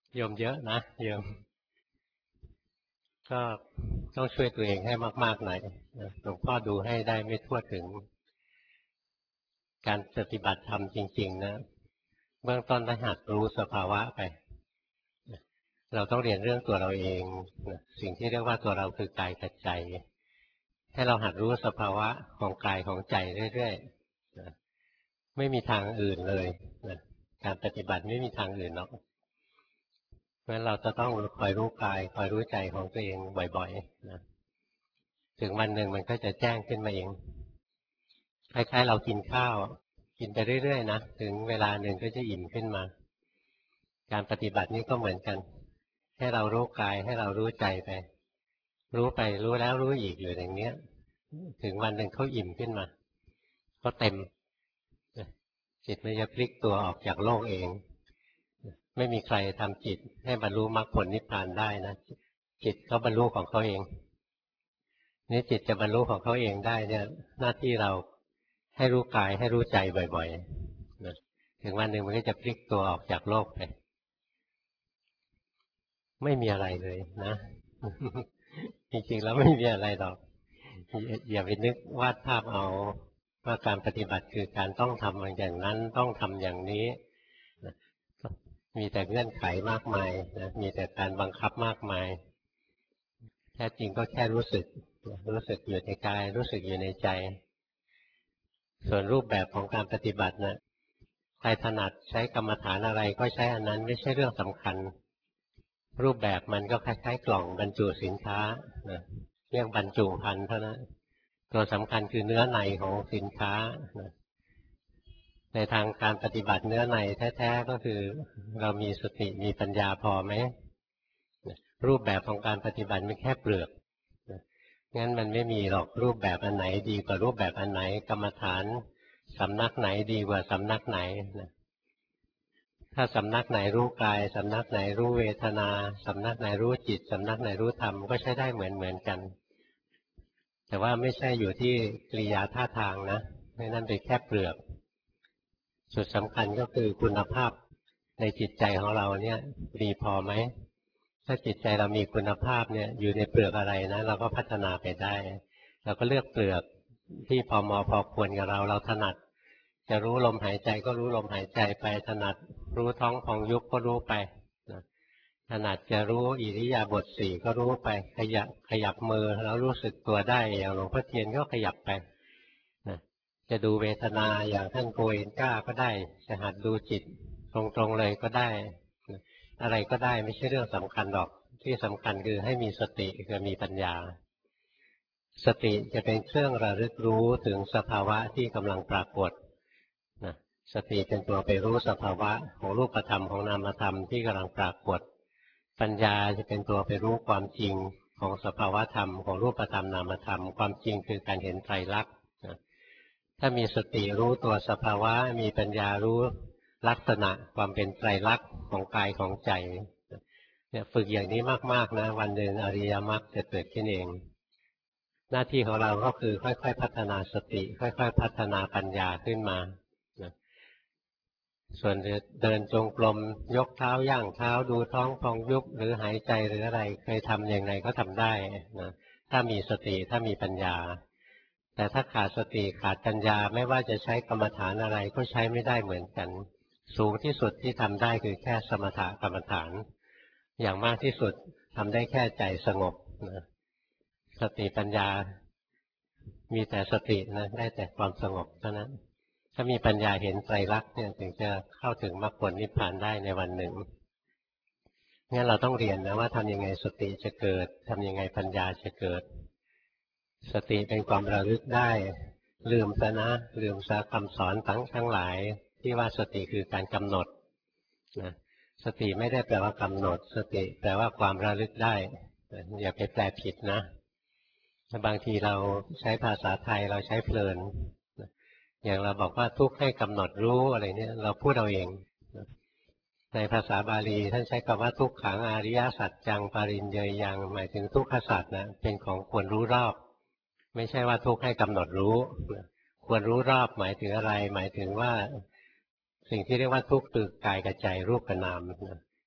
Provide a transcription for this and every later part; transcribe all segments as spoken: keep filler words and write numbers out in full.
โยมเยอะนะโยมก็ต้องช่วยตัวเองให้มากๆหน่อยนะหลวงพ่อดูให้ได้ไม่ทั่วถึงการปฏิบัติธรรมจริงๆนะเบื้องต้นต้องหัดรู้สภาวะไปเราต้องเรียนเรื่องตัวเราเองนะสิ่งที่เรียกว่าตัวเราคือกายกับใจให้เราหัดรู้สภาวะของกายของใจเรื่อยๆนะไม่มีทางอื่นเลยนะการปฏิบัติไม่มีทางอื่นหรอกเพราะฉะนั้นเราจะต้องคอยรู้กายคอยรู้ใจของตัวเองบ่อยๆนะถึงวันหนึ่งมันก็จะแจ้งขึ้นมาเองคล้ายๆเรากินข้าวกินไปเรื่อยๆนะถึงเวลาหนึ่งก็จะอิ่มขึ้นมาการปฏิบัตินี้ก็เหมือนกันให้เรารู้กายให้เรารู้ใจไปรู้ไปรู้แล้วรู้อีกอยู่อย่างเนี้ยถึงวันหนึ่งเขาอิ่มขึ้นมาเขาเต็มจิตมันจะพลิกตัวออกจากโลกเองไม่มีใครทำจิตให้บรรลุมรรคผลนิพพานได้นะจิตเขาบรรลุของเขาเองนี่จิตจะบรรลุของเขาเองได้เนี่ยหน้าที่เราให้รู้กายให้รู้ใจบ่อยๆนะถึงวันหนึ่งมันก็จะพลิกตัวออกจากโลกไปไม่มีอะไรเลยนะจริงๆแล้วไม่มีอะไรหรอกอย่าไปนึกวาดภาพเอาว่าการปฏิบัติคือการต้องทำอย่างนั้นต้องทำอย่างนี้มีแต่เงื่อนไขมากมายนะมีแต่การบังคับมากมายแท้จริงก็แค่รู้สึกรู้สึกอยู่ในกายรู้สึกอยู่ในใจส่วนรูปแบบของการปฏิบัตินะใครถนัดใช้กรรมฐานอะไรก็ใช้อันนั้นไม่ใช่เรื่องสำคัญรูปแบบมันก็คล้ายๆกล่องบรรจุสินค้านะเรียกบรรจุภัณฑ์เท่านั้นตัวสำคัญคือเนื้อในของสินค้านะในทางการปฏิบัติเนื้อในแท้ๆก็คือเรามีสติมีปัญญาพอไหมรูปแบบของการปฏิบัติไม่แค่เปลือกงั้นมันไม่มีหรอกรูปแบบอันไหนดีกว่ารูปแบบอันไหนกรรมฐานสำนักไหนดีกว่าสำนักไหนนะถ้าสำนักไหนรู้กายสำนักไหนรู้เวทนาสำนักไหนรู้จิตสำนักไหนรู้ธรรมก็ใช้ได้เหมือนเหมือนกันแต่ว่าไม่ใช่อยู่ที่กริยาท่าทางนะนั่นเป็นแค่เปลือกจุดสำคัญก็คือคุณภาพในจิตใจของเราเนี่ยดีพอไหมถ้าจิตใจเรามีคุณภาพเนี่ยอยู่ในเปลือกอะไรนะเราก็พัฒนาไปได้เราก็เลือกเปลือกที่พอเหมาะพอควรกับเราเราถนัดจะรู้ลมหายใจก็รู้ลมหายใจไปถนัดรู้ท้องพองยุบก็รู้ไปนะถนัดจะรู้อิริยาบถสี่ก็รู้ไปขยับขยับมือแล้วรู้สึกตัวได้อย่างหลวงพ่อเทียนก็ขยับไปนะจะดูเวทนาอย่างท่านโกเอนก้าก็ได้จะหัดดูจิตตรงๆเลยก็ได้นะอะไรก็ได้ไม่ใช่เรื่องสำคัญหรอกที่สำคัญคือให้มีสติกับมีปัญญาสติจะเป็นเครื่องระลึกรู้ถึงสภาวะที่กำลังปรากฏนะสติเป็นตัวไปรู้สภาวะของรูปธรรมของนามธรรมที่กำลังปรากฏปัญญาจะเป็นตัวไปรู้ความจริงของสภาวะธรรมของรูปธรรมนามธรรมความจริงคือการเห็นไตรลักษณ์นะถ้ามีสติรู้ตัวสภาวะมีปัญญารู้ลักษณะความเป็นไตรลักษณ์ของกายของใจเนี่ยฝึกอย่างนี้มากๆนะวันหนึ่งอริยมรรคจะเกิดขึ้นเองหน้าที่ของเราก็คือค่อยๆพัฒนาสติค่อยๆพัฒนาปัญญาขึ้นมานะส่วนเดินจงกรมยกเท้าย่างเท้าดูท้องพองยุบหรือหายใจหรืออะไรเคยทำอย่างไรก็ทำได้นะถ้ามีสติถ้ามีปัญญาแต่ถ้าขาดสติขาดปัญญาไม่ว่าจะใช้กรรมฐานอะไรก็ใช้ไม่ได้เหมือนกันสูงที่สุดที่ทำได้คือแค่สมถกรรมฐานอย่างมากที่สุดทำได้แค่ใจสงบนะสติปัญญามีแต่สตินะได้แต่ความสงบเท่านั้นถ้ามีปัญญาเห็นไตรลักษณ์เนี่ยถึงจะเข้าถึงมรรคผลนิพพานได้ในวันหนึ่งงั้นเราต้องเรียนนะว่าทำยังไงสติจะเกิดทำยังไงปัญญาจะเกิดสติเป็นความระลึกได้ลืมซะนะลืมซะคำสอนทั้งทั้งหลายที่ว่าสติคือการกำหนดนะสติไม่ได้แปลว่ากำหนดสติแปลว่าความระลึกได้อย่าไปแปลผิดนะบางทีเราใช้ภาษาไทยเราใช้เพลินอย่างเราบอกว่าทุกข์ให้กำหนดรู้อะไรเนี่ยเราพูดเอาเองในภาษาบาลีท่านใช้คำว่าทุกขังอริยสัจจังปริญเยยยังหมายถึงทุกขสัจนะเป็นของควรรู้รอบไม่ใช่ว่าทุกข์ให้กำหนดรู้ควรรู้รอบหมายถึงอะไรหมายถึงว่าสิ่งที่เรียกว่าทุกข์คือกายกับใจรูปกับนาม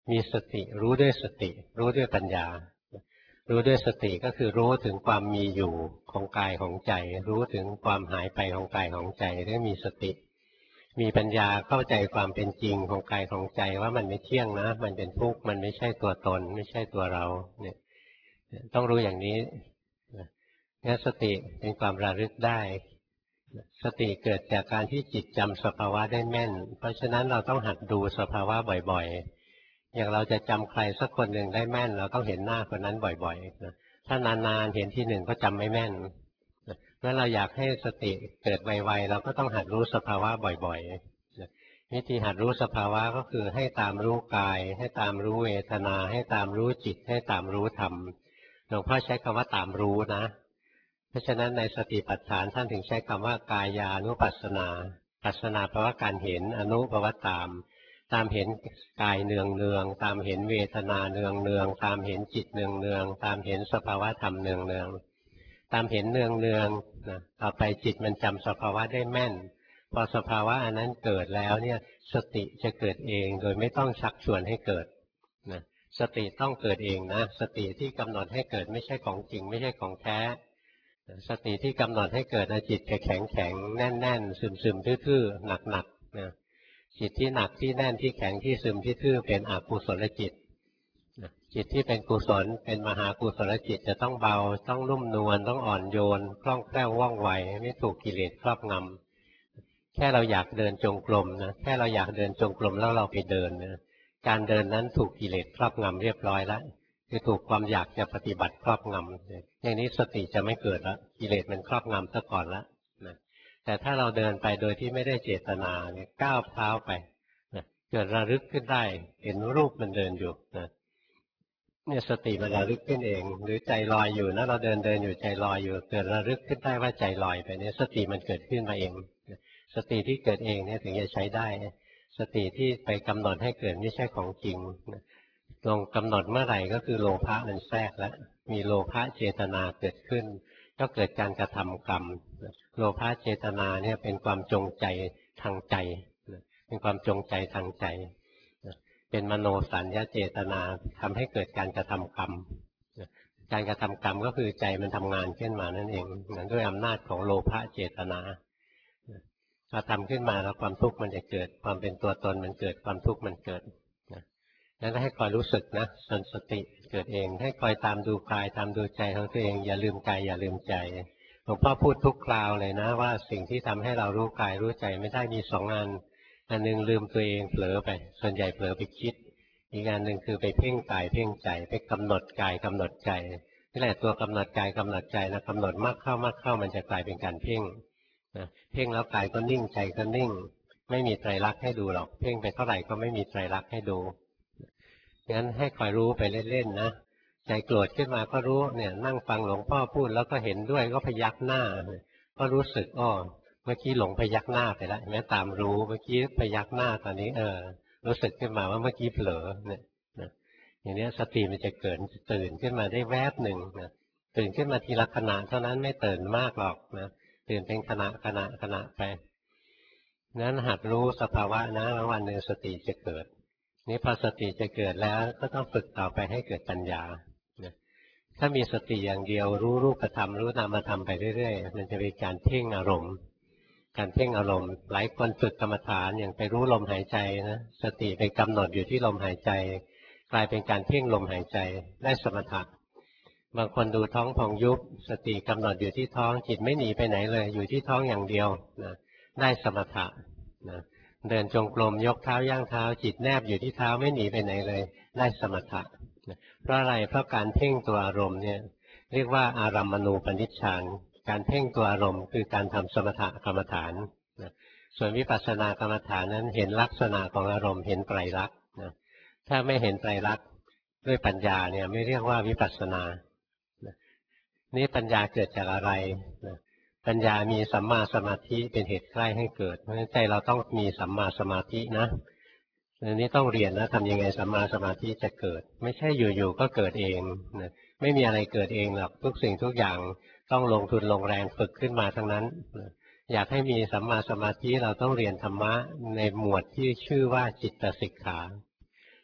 มีสติรู้ด้วยสติรู้ด้วยปัญญารู้ด้วยสติก็คือรู้ถึงความมีอยู่ของกายของใจรู้ถึงความหายไปของกายของใจเรียกมีสติมีปัญญาเข้าใจความเป็นจริงของกายของใจว่ามันไม่เที่ยงนะมันเป็นทุกข์มันไม่ใช่ตัวตนไม่ใช่ตัวเราเนี่ยต้องรู้อย่างนี้งั้นสติเป็นความระลึกได้สติเกิดจากการที่จิตจำสภาวะได้แม่นเพราะฉะนั้นเราต้องหัดดูสภาวะบ่อยๆอย่างเราจะจำใครสักคนหนึ่งได้แม่นเราต้องเห็นหน้าคนนั้นบ่อยๆนะถ้านานๆเห็นที่หนึ่งก็จำไม่แม่นงั้นเราอยากให้สติเกิดไวๆเราก็ต้องหัดรู้สภาวะบ่อยๆวิธีหัดรู้สภาวะก็คือให้ตามรู้กายให้ตามรู้เวทนาให้ตามรู้จิตให้ตามรู้ธรรมหลวงพ่อใช้คำว่าตามรู้นะเพราะฉะนั้นในสติปัฏฐานท่านถึงใช้คำว่ากายานุปัสสนาปัสสนาแปลว่าการเห็นอนุแปลว่าตามตามเห็นกายเนืองเนืองตามเห็นเวทนาเนืองเนืองตามเห็นจิตเนืองเนืองตามเห็นสภาวะธรรมเนืองเนืองตามเห็นเนืองเนืองนะต่อไปจิตมันจำสภาวะได้แม่นพอสภาวะอันนั้นเกิดแล้วเนี่ยสติจะเกิดเองโดยไม่ต้องชักชวนให้เกิดนะสติต้องเกิดเองนะสติที่กำหนดให้เกิดไม่ใช่ของจริงไม่ใช่ของแท้สติที่กำหนดให้เกิดจิตจะแข็งแข็งแน่นแน่นซึมซึมทื่อๆหนักหนักนะจิตที่หนักที่แน่นที่แข็งที่ซึมที่ทื่อเป็นอกุศลจิตจิตที่เป็นกุศลเป็นมหากุศลจิตจะต้องเบาต้องนุ่มนวลต้องอ่อนโยนคล่องแคล่วว่องไวไม่ถูกกิเลสครอบงำแค่เราอยากเดินจงกรมนะแค่เราอยากเดินจงกรมแล้วเราไปเดินนะการเดินนั้นถูกกิเลสครอบงำเรียบร้อยแล้วคือถูกความอยากจะปฏิบัติครอบงำอย่างนี้สติจะไม่เกิดละกิเลสมันครอบงำซะก่อนละนะแต่ถ้าเราเดินไปโดยที่ไม่ได้เจตนาเนี่ยก้าวเท้าไปนะเกิดระลึกขึ้นได้เห็นรูปมันเดินอยู่นะเนี่ยสติมันระลึกขึ้นเองหรือใจลอยอยู่นะเราเดินเดินอยู่ใจลอยอยู่เกิดระลึกขึ้นได้ว่าใจลอยไปเนี่ยสติมันเกิดขึ้นมาเองสติที่เกิดเองเนี่ยถึงจะใช้ได้สติที่ไปกำหนดให้เกิดไม่ใช่ของจริงลงกำหนดเมื่อไหร่ก็คือโลภะมันแทรกแล้วมีโลภะเจตนาเกิดขึ้นก็เกิดการกระทำกรรมโลภะเจตนาเนี่ยเป็นความจงใจทางใจเป็นความจงใจทางใจเป็นมโนสัญญาเจตนาทำให้เกิดการกระทำกรรมการกระทำกรรมก็คือใจมันทำงานขึ้นมานั่นเองด้วยอำนาจของโลภะเจตนาพอทำขึ้นมาแล้วความทุกข์มันจะเกิดความเป็นตัวตนมันเกิดความทุกข์มันเกิดนั้นให้คอยรู้สึกนะสนสติเกิดเองให้คอยตามดูกายตามดูใจของตัวเองอย่าลืมกายอย่าลืมใจหลวงพ่อพูดทุกคราวเลยนะว่าสิ่งที่ทำให้เรารู้กายรู้ใจไม่ได้มีสองงานอันหนึ่งลืมตัวเองเผลอไปส่วนใหญ่เผลอไปคิดอีกงานหนึ่งคือไปเพ่งกายเพ่งใจไปกำหนดกายกำหนดใจนี่แหละตัวกำหนดกายกำหนดใจนะกำหนดมากเข้ามากเข้ามันจะกลายเป็นการเพ่งนะเพ่งแล้วกายก็นิ่งใจก็นิ่งไม่มีไตรลักษณ์ให้ดูหรอกเพ่งไปเท่าไหร่ก็ไม่มีไตรลักษณ์ให้ดูงั้นให้คอยรู้ไปเล่นๆนะใจโกรธขึ้นมาก็รู้เนี่ยนั่งฟังหลวงพ่อพูดแล้วก็เห็นด้วยก็พยักหน้าก็รู้สึกอ้อเมื่อกี้หลงพยักหน้าไปแล้วแม้ตามรู้เมื่อกี้พยักหน้าตอนนี้เออรู้สึกขึ้นมาว่าเมื่อกี้เผลอเนี่ยอย่างนี้สติมันจะเกิดตื่นขึ้นมาได้แวบหนึ่งนะตื่นขึ้นมาทีละขณะเท่านั้นไม่ตื่นมากหรอกนะตื่นเป็นขณะขณะขณะไปนั้นหัดรู้สภาวะนะแล้ววันหนึ่งสติจะเกิดนี่พอสติจะเกิดแล้วก็ต้องฝึกต่อไปให้เกิดปัญญาถ้ามีสติอย่างเดียวรู้รูปธรรมรู้นามธรรมไปเรื่อยๆมันจะเป็นการเพ่งอารมณ์การเพ่งอารมณ์หลายคนฝึกกรรมฐานอย่างไปรู้ลมหายใจนะสติไปกำหนดอยู่ที่ลมหายใจกลายเป็นการเพ่งลมหายใจได้สมถะบางคนดูท้องพองยุบสติกำหนดอยู่ที่ท้องจิตไม่หนีไปไหนเลยอยู่ที่ท้องอย่างเดียวนะได้สมถะนะเดินจงกรมยกเท้าย่างเท้าจิตแนบอยู่ที่เท้าไม่หนีไปไหนเลยได้สมถะเพราะอะไรเพราะการเพ่งตัวอารมณ์เนี่ยเรียกว่าอารัมมณูปนิชฌานการเพ่งตัวอารมณ์คือการทำสมถกรรมฐานส่วนวิปัสสนากรรมฐานนั้นเห็นลักษณะของอารมณ์เห็นไตรลักษณ์ถ้าไม่เห็นไตรลักษณ์ด้วยปัญญาเนี่ยไม่เรียกว่าวิปัสสนานี่ปัญญาเกิดจากอะไรปัญญามีสัมมาสมาธิเป็นเหตุใกล้ให้เกิดเพราะฉะนั้นใจเราต้องมีสัมมาสมาธินะอันนี้ต้องเรียนนะทำยังไงสัมมาสมาธิจะเกิดไม่ใช่อยู่ๆก็เกิดเองนะไม่มีอะไรเกิดเองหรอกทุกสิ่งทุกอย่างต้องลงทุนลงแรงฝึกขึ้นมาทั้งนั้นนะอยากให้มีสัมมาสมาธิเราต้องเรียนธรรมะในหมวดที่ชื่อว่าจิตสิกขา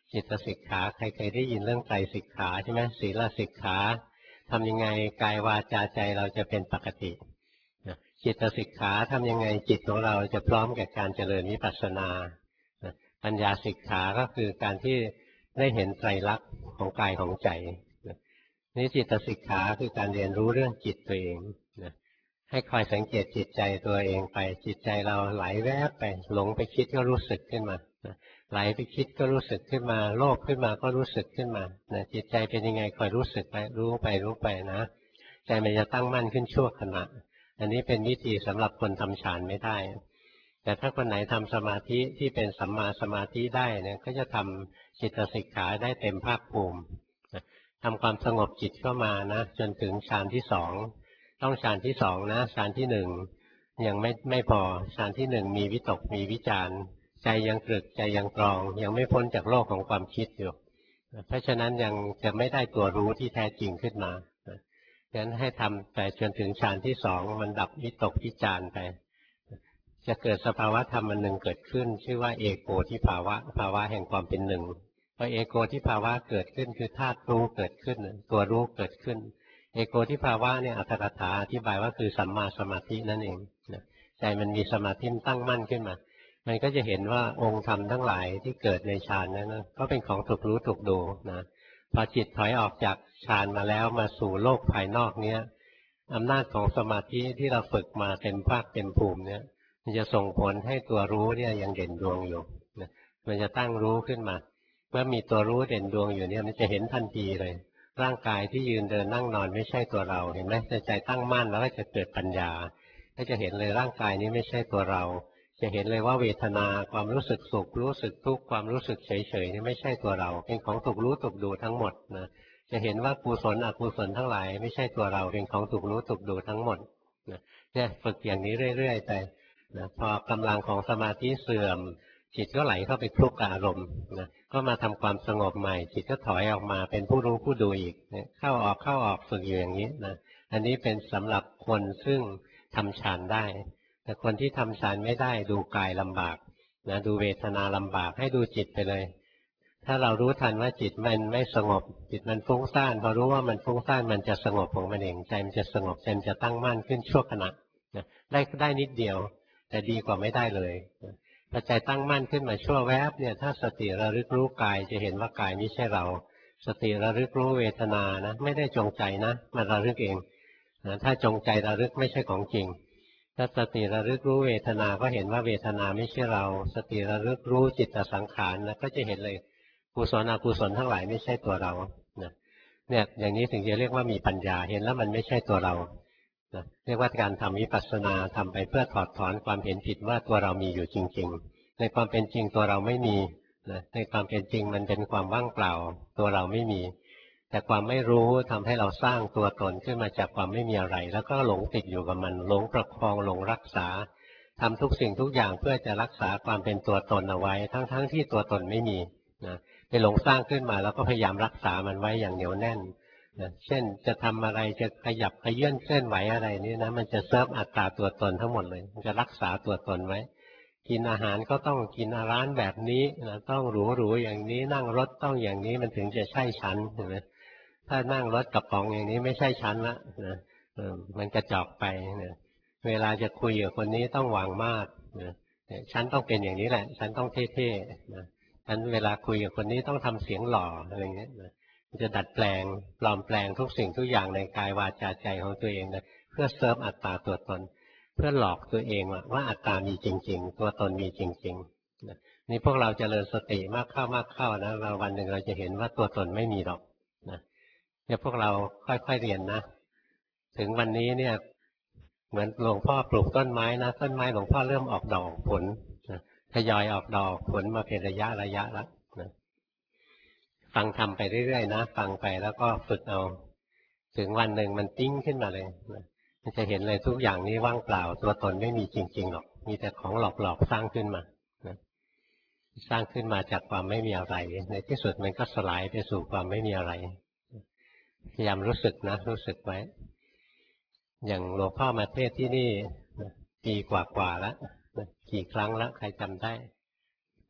จิตสิกขาใครเคยได้ยินเรื่องไตรสิกขาใช่ไหมศีลสิกขาทำยังไงกายวาจาใจเราจะเป็นปกติจิตสิกขาทำยังไงจิตของเราจะพร้อมแก่การเจริญวิปัสสนาปัญญาสิกขาก็คือการที่ได้เห็นไตรลักษณ์ของกายของใจนี่จิตสิกขาคือการเรียนรู้เรื่องจิตตัวเองให้คอยสังเกตจิตใจตัวเองไปจิตใจเราไหลแวบไปหลงไปคิดก็รู้สึกขึ้นมาไหลไปคิดก็รู้สึกขึ้นมาโลภขึ้นมาก็รู้สึกขึ้นมาจิตใจเป็นยังไงคอยรู้สึกไปรู้ไปรู้ไปนะใจมันจะตั้งมั่นขึ้นชั่วขณะอันนี้เป็นวิธีสำหรับคนทำฌานไม่ได้แต่ถ้าคนไหนทำสมาธิที่เป็นสัมมาสมาธิได้เนี่ยก็จะทำจิตสิกขาได้เต็มภาคภูมิทำความสงบจิตเข้ามานะจนถึงฌานที่สองต้องฌานที่สองนะฌานที่หนึ่งยังไม่ไม่พอฌานที่หนึ่งมีวิตกมีวิจารใจยังตรึกใจยังตรองยังไม่พ้นจากโลกของความคิดอยู่เพราะฉะนั้นยังจะไม่ได้ตัวรู้ที่แท้จริงขึ้นมาฉะนั้นให้ทำไปจนถึงฌานที่สองมันดับวิตกวิจารไปจะเกิดสภาวะธรรมอันหนึ่งเกิดขึ้นชื่อว่าเอโกทิภาวะภาวะแห่งความเป็นหนึ่งพอเอโกทิภาวะเกิดขึ้นคือธาตุรู้เกิดขึ้นตัวรู้เกิดขึ้นเอโกทิภาวะเนี่ยอัตถกถาอธิบายว่าคือสัมมาสมาธินั่นเองใจมันมีสมาธิตั้งมั่นขึ้นมามันก็จะเห็นว่าองค์ธรรมทั้งหลายที่เกิดในฌานนั้นก็เป็นของถูกรู้ถูกดูนะพอจิตถอยออกจากฌานมาแล้วมาสู่โลกภายนอกเนี้ยอำนาจของสมาธิที่เราฝึกมาเต็มภาคเต็มภูมิเนี่ยมันจะส่งผลให้ตัวรู้เนี่ยยังเด่นดวงอยู่นะมันจะตั้งรู้ขึ้นมาเมื่อมีตัวรู้เด่นดวงอยู่เนี่ยมันจะเห็นทันทีเลยร่างกายที่ยืนเดินนั่งนอนไม่ใช่ตัวเราเห็นไหมใจตั้งมั่นแล้วก็จะเกิดปัญญาก็จะเห็นเลยร่างกายนี้ไม่ใช่ตัวเราจะเห็นเลยว่าเวทนาความรู้สึกสุขรู้สึกทุกข์ความรู้สึกเฉยๆนี่ไม่ใช่ตัวเราเป็นของถูกรู้ถูกดูทั้งหมดนะจะเห็นว่ากุศลอกุศลทั้งหลายไม่ใช่ตัวเราเป็นของถูกรู้ถูกดูทั้งหมดนะเนี่ยฝึกอย่างนี้เรื่อยๆไปนะพอกำลังของสมาธิเสื่อมจิตก็ไหลเข้าไปคลุกกับอารมณ์นะก็มาทำความสงบใหม่จิตก็ถอยออกมาเป็นผู้รู้ผู้ดูอีกนะเข้าออกเข้าออกฝึกอยู่อย่างนี้นะอันนี้เป็นสำหรับคนซึ่งทำฌานได้แต่คนที่ทำฌานไม่ได้ดูกายลำบากนะดูเวทนาลำบากให้ดูจิตไปเลยถ้าเรารู้ทันว่าจิตมันไม่สงบจิตมันฟุ้งซ่านพอรู้ว่ามันฟุ้งซ่านมันจะสงบของมันเองใจมันจะสงบใจมันจะตั้งมั่นขึ้นชั่วขณะนะได้ได้นิดเดียวแต่ดีกว่าไม่ได้เลยพอใจตั้งมั่นขึ้นมาชั่วแวบเนี่ยถ้าสติระลึกรู้กายจะเห็นว่ากายไม่ใช่เราสติระลึกรู้เวทนานะไม่ได้จงใจนะมันระลึกเองนะถ้าจงใจระลึกไม่ใช่ของจริงถ้าสติระลึกรู้เวทนาก็เห็นว่าเวทนาไม่ใช่เราสติระลึกรู้จิตสังขารนะก็จะเห็นเลยกุศลอกุศลทั้งหลายไม่ใช่ตัวเรานะเนี่ยอย่างนี้ถึงจะเรียกว่ามีปัญญาเห็นแล้วมันไม่ใช่ตัวเรานะเรียกว่าการทำวิปัสสนาทำไปเพื่อถอดถอนความเห็นผิดว่าตัวเรามีอยู่จริงๆในความเป็นจริงตัวเราไม่มีนะในความเป็นจริงมันเป็นความว่างเปล่าตัวเราไม่มีแต่ความไม่รู้ทำให้เราสร้างตัวตนขึ้นมาจากความไม่มีอะไรแล้วก็หลงติดอยู่กับมันหลงประคองหลงรักษาทำทุกสิ่งทุกอย่างเพื่อจะรักษาความเป็นตัวตนเอาไว้ทั้งๆ ท, ที่ตัวตนไม่มีนะไปหลงสร้างขึ้นมาแล้วก็พยายามรักษามันไว้อย่างเหนียวแน่นนะเช่นจะทำอะไรจะขยับขยื่นเคลื่อนไหวอะไรนี่นะมันจะเซิร์ฟอัตตาตัวตนทั้งหมดเลยมันจะรักษาตัวตนไว้กินอาหารก็ต้องกินร้านแบบนี้นะต้องหรูๆอย่างนี้นั่งรถต้องอย่างนี้มันถึงจะใช่ฉันเห็นไหมถ้านั่งรถกระป๋องอย่างนี้ไม่ใช่ฉันละนะมันกระจอกไปนะเวลาจะคุยกับคนนี้ต้องวางมากนะฉันต้องเป็นอย่างนี้แหละฉันต้องเท่ๆนะฉันเวลาคุยกับคนนี้ต้องทำเสียงหล่ออะไรเงี้ยนะจะดัดแปลงปลอมแปลงทุกสิ่งทุกอย่างในกายวาจาใจของตัวเองนะเพื่อเซิร์ฟอัตตาตัวตนเพื่อหลอกตัวเองว่าอัตตามีจริงๆตัวตนมีจริงๆนะนี่พวกเราเจริญสติมากเข้ามากเข้านะเราวันหนึ่งเราจะเห็นว่าตัวตนไม่มีหรอกนะเนี่ยพวกเราค่อยๆเรียนนะถึงวันนี้เนี่ยเหมือนหลวงพ่อปลูกต้นไม้นะต้นไม้หลวงพ่อเริ่มออกดอกผลนะทยอยออกดอกผลมาเป็นระยะระยะแล้วนะฟังทำไปเรื่อยๆนะฟังไปแล้วก็ฝึกเอาถึงวันหนึ่งมันติ้งขึ้นมาเลยนะมันจะเห็นเลยทุกอย่างนี้ว่างเปล่าตัวตนไม่มีจริงๆหรอกมีแต่ของหลอกๆสร้างขึ้นมานะสร้างขึ้นมาจากความไม่มีอะไรในที่สุดมันก็สลายไปสู่ความไม่มีอะไรพยายามรู้สึกนะรู้สึกไว้อย่างหลวงพ่อมาเทศที่นี่ปีกว่าๆแล้วกี่ครั้งแล้วใครจำได้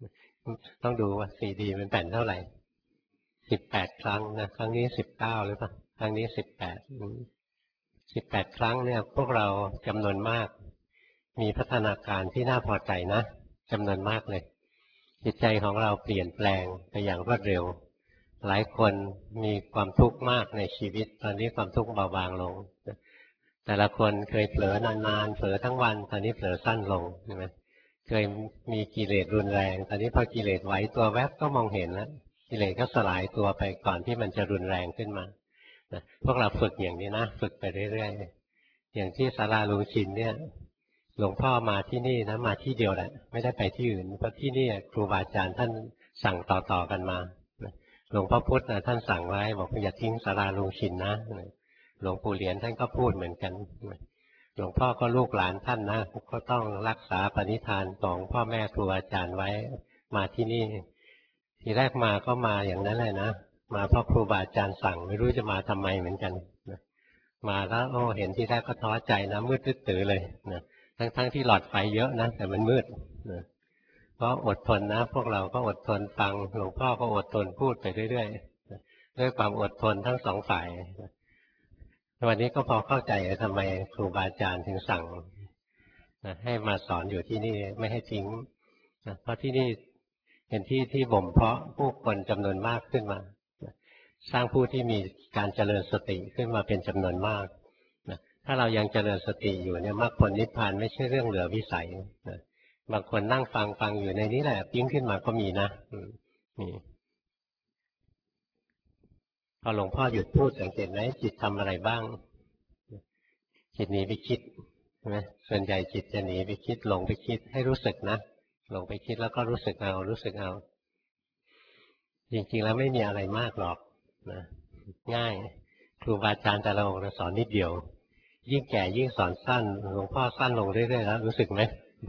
ต้องดูว่าซีดีเป็นแผ่นเท่าไหร่สิบแปดครั้งนะครั้งนี้สิบเก้าหรือเปล่าครั้งนี้สิบแปดสิบแปดครั้งเนี่ยพวกเราจำนวนมากมีพัฒนาการที่น่าพอใจนะจำนวนมากเลยจิตใจของเราเปลี่ยนแปลงไปอย่างรวดเร็วหลายคนมีความทุกข์มากในชีวิตตอนนี้ความทุกข์เบาบางลงแต่ละคนเคยเผลอนานๆเผลอทั้งวันตอนนี้เผลอสั้นลงใช่ไหมเคยมีกิเลสรุนแรงตอนนี้พอกิเลสไหวตัวแวบก็มองเห็นแล้วกิเลสก็สลายตัวไปก่อนที่มันจะรุนแรงขึ้นมาพวกเราฝึกอย่างนี้นะฝึกไปเรื่อยๆอย่างที่ศาลาลุงชินเนี่ยหลวงพ่อมาที่นี่นะมาที่เดียวแหละไม่ได้ไปที่อื่นเพราะที่นี่ครูบาอาจารย์ท่านสั่งต่อๆกันมาหลวงพ่อพุธนะท่านสั่งไว้บอกอย่าทิ้งศาลาลุงชินนะหลวงปู่เหรียญท่านก็พูดเหมือนกันหลวงพ่อก็ลูกหลานท่านนะก็ต้องรักษาปณิธานของพ่อแม่ครูอาจารย์ไว้มาที่นี่ทีแรกมาก็มาอย่างนั้นเลยนะมาเพราะครูบาอาจารย์สั่งไม่รู้จะมาทำไมเหมือนกันมาแล้วโอ้เห็นที่แรกก็ท้อใจนะมืดตื้อเลยนะทั้งๆ ท, ที่หลอดไฟเยอะนะแต่มันมืดนะก็อดทนนะพวกเราก็อดทนฟังหลวงพ่อก็อดทนพูดไปเรื่อยๆด้วยความอดทนทั้งสองฝ่ายวันนี้ก็พอเข้าใจทำไมครูบาอาจารย์ถึงสั่งนะให้มาสอนอยู่ที่นี่ไม่ให้ทิ้งนะเพราะที่นี่เป็นที่ที่บ่มเพาะผู้คนจำนวนมากขึ้นมาสร้างผู้ที่มีการเจริญสติขึ้นมาเป็นจำนวนมากนะถ้าเรายังเจริญสติอยู่เนี่ยมรรคผลนิพพานไม่ใช่เรื่องเหลือวิสัยนะบางคนนั่งฟังฟังอยู่ในนี้แหละปิ้งขึ้นมาก็มีนะนี่พอหลวงพ่อหยุดพูดสังเกตไหมจิตทำอะไรบ้างจิตหนีไปคิดใช่ไหมส่วนใหญ่จิตจะหนีไปคิดหลงไปคิดให้รู้สึกนะหลงไปคิดแล้วก็รู้สึกเอารู้สึกเอาจริงๆแล้วไม่มีอะไรมากหรอกนะง่ายครูบาอาจารย์แต่ละองค์สอนนิดเดียวยิ่งแก่ยิ่งสอนสั้นหลวงพ่อสั้นลงเรื่อยๆแล้วรู้สึกไหม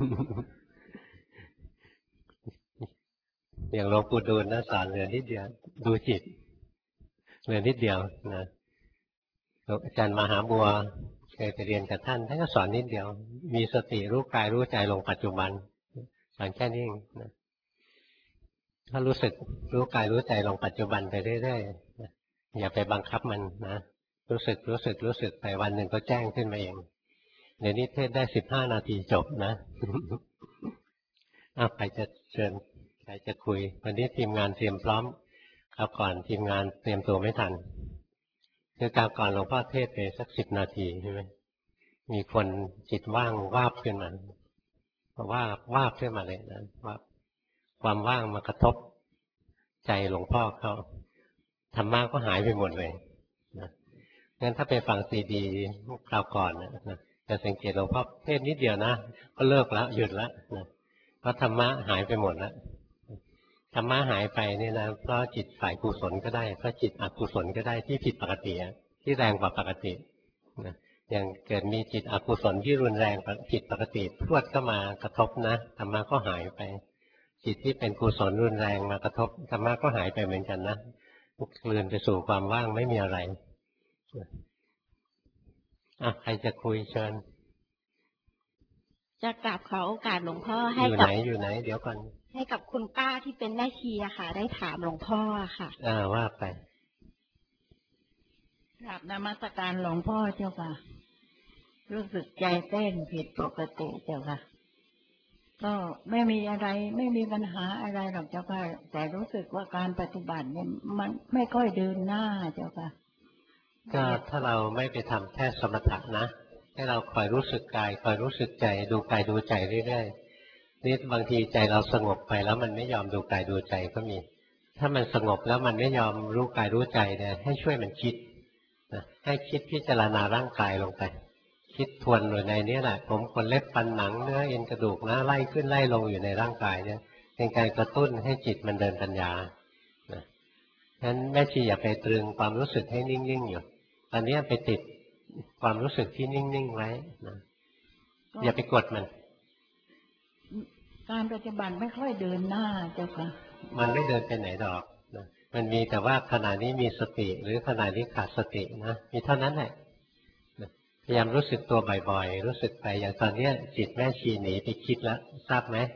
อย่างหลวงปู่ดูลนะสอนเหลือนิดเดียวดูจิตเหลือนิดเดียวนะอาจารย์มหาบัวเคยไปเรียนกับท่านท่านก็สอนนิดเดียวมีสติรู้กายรู้ใจลงปัจจุบันสอนแค่นี้เองนะถ้ารู้สึกรู้กายรู้ใจลงปัจจุบันไปเรื่อยๆอย่าไปบังคับมันนะรู้สึกรู้สึกรู้สึกไปวันหนึ่งก็แจ้งขึ้นมาเองเดี๋ยวนี้เทศได้สิบห้านาทีจบนะอ้าวใครจะเชิญใครจะคุยวันนี้ทีมงานเตรียมพร้อมคราวก่อนทีมงานเตรียมตัวไม่ทันคือการก่อนหลวงพ่อเทศไปสักสิบนาทีใช่ไหมมีคนจิตว่างวาบขึ้นมาว่าวาบขึ้นมาเลยนะว่าความว่างมากระทบใจหลวงพ่อเขาธรรมะก็หายไปหมดเลยนะงั้นถ้าไปฟังซีดีคราวก่อนนะจะสังเกตหลวงพ่อเทศนิดเดียวนะก็เลิกแล้วหยุดแล้วนะเพราะธรรมะหายไปหมดแล้วธรรมะหายไปเนี่ยนะเพราะจิตฝ่ายกุศลก็ได้เพราะจิตอกุศลก็ได้ที่ผิดปกติที่แรงกว่าปกตินะอย่างเกิดมีจิตอกุศลที่รุนแรงผิดปกติพรวดก็มากระทบนะธรรมะก็หายไปจิตที่เป็นกุศลรุนแรงมากระทบธรรมะก็หายไปเหมือนกันนะเคลื่อนไปสู่ความว่างไม่มีอะไรอ่ะใครจะคุยเชิญจะกราบขอโอกาสหลวงพ่อให้กับอยู่ไหนอยู่ไหนเดี๋ยวก่อนให้กับคุณป้าที่เป็นแม่ชีอะค่ะได้ถามหลวงพ่อค่ะอ่าว่าไปกราบนมัสการหลวงพ่อเจ้าค่ะรู้สึกใจเต้นผิดปกติเจ้าค่ะก็ไม่มีอะไรไม่มีปัญหาอะไรหรอกเจ้าค่ะแต่รู้สึกว่าการปฏิบัติเนี่ยมันไม่ค่อยเดินหน้าเจ้าค่ะก็ถ้าเราไม่ไปทำแค่สมถะนะให้เราคอยรู้สึกกายคอยรู้สึกใจดูกายดูใจเรื่อยๆนี่บางทีใจเราสงบไปแล้วมันไม่ยอมดูกายดูใจก็มีถ้ามันสงบแล้วมันไม่ยอมรู้กายรู้ใจเนี่ยให้ช่วยมันคิดนะให้คิดพิจารณาร่างกายลงไปคิดทวนอยู่ในนี้แหละผมขนเล็บฟันหนังเนื้อเอ็นกระดูกนะไล่ขึ้นไล่ลงอยู่ในร่างกายเนี่ยเป็นการกระตุ้นให้จิตมันเดินปัญญานะฉะนั้นแม่ชีอย่าไปตรึงความรู้สึกให้นิ่งๆอยู่ตอนนี้ไปติดความรู้สึกที่นิ่งๆไว้นะอย่าไปกดมันการปฏิบัติไม่ค่อยเดินหน้าเจ้าค่ะมันไม่เดินไปไหนดอกนะมันมีแต่ว่าขณะนี้มีสติหรือขณะนี้ขาดสตินะมีเท่านั้นแหละพยายามรู้สึกตัวบ่อยๆรู้สึกไปอย่างตอนนี้จิตแม่ชีหนีไปคิดแล้วทราบไหม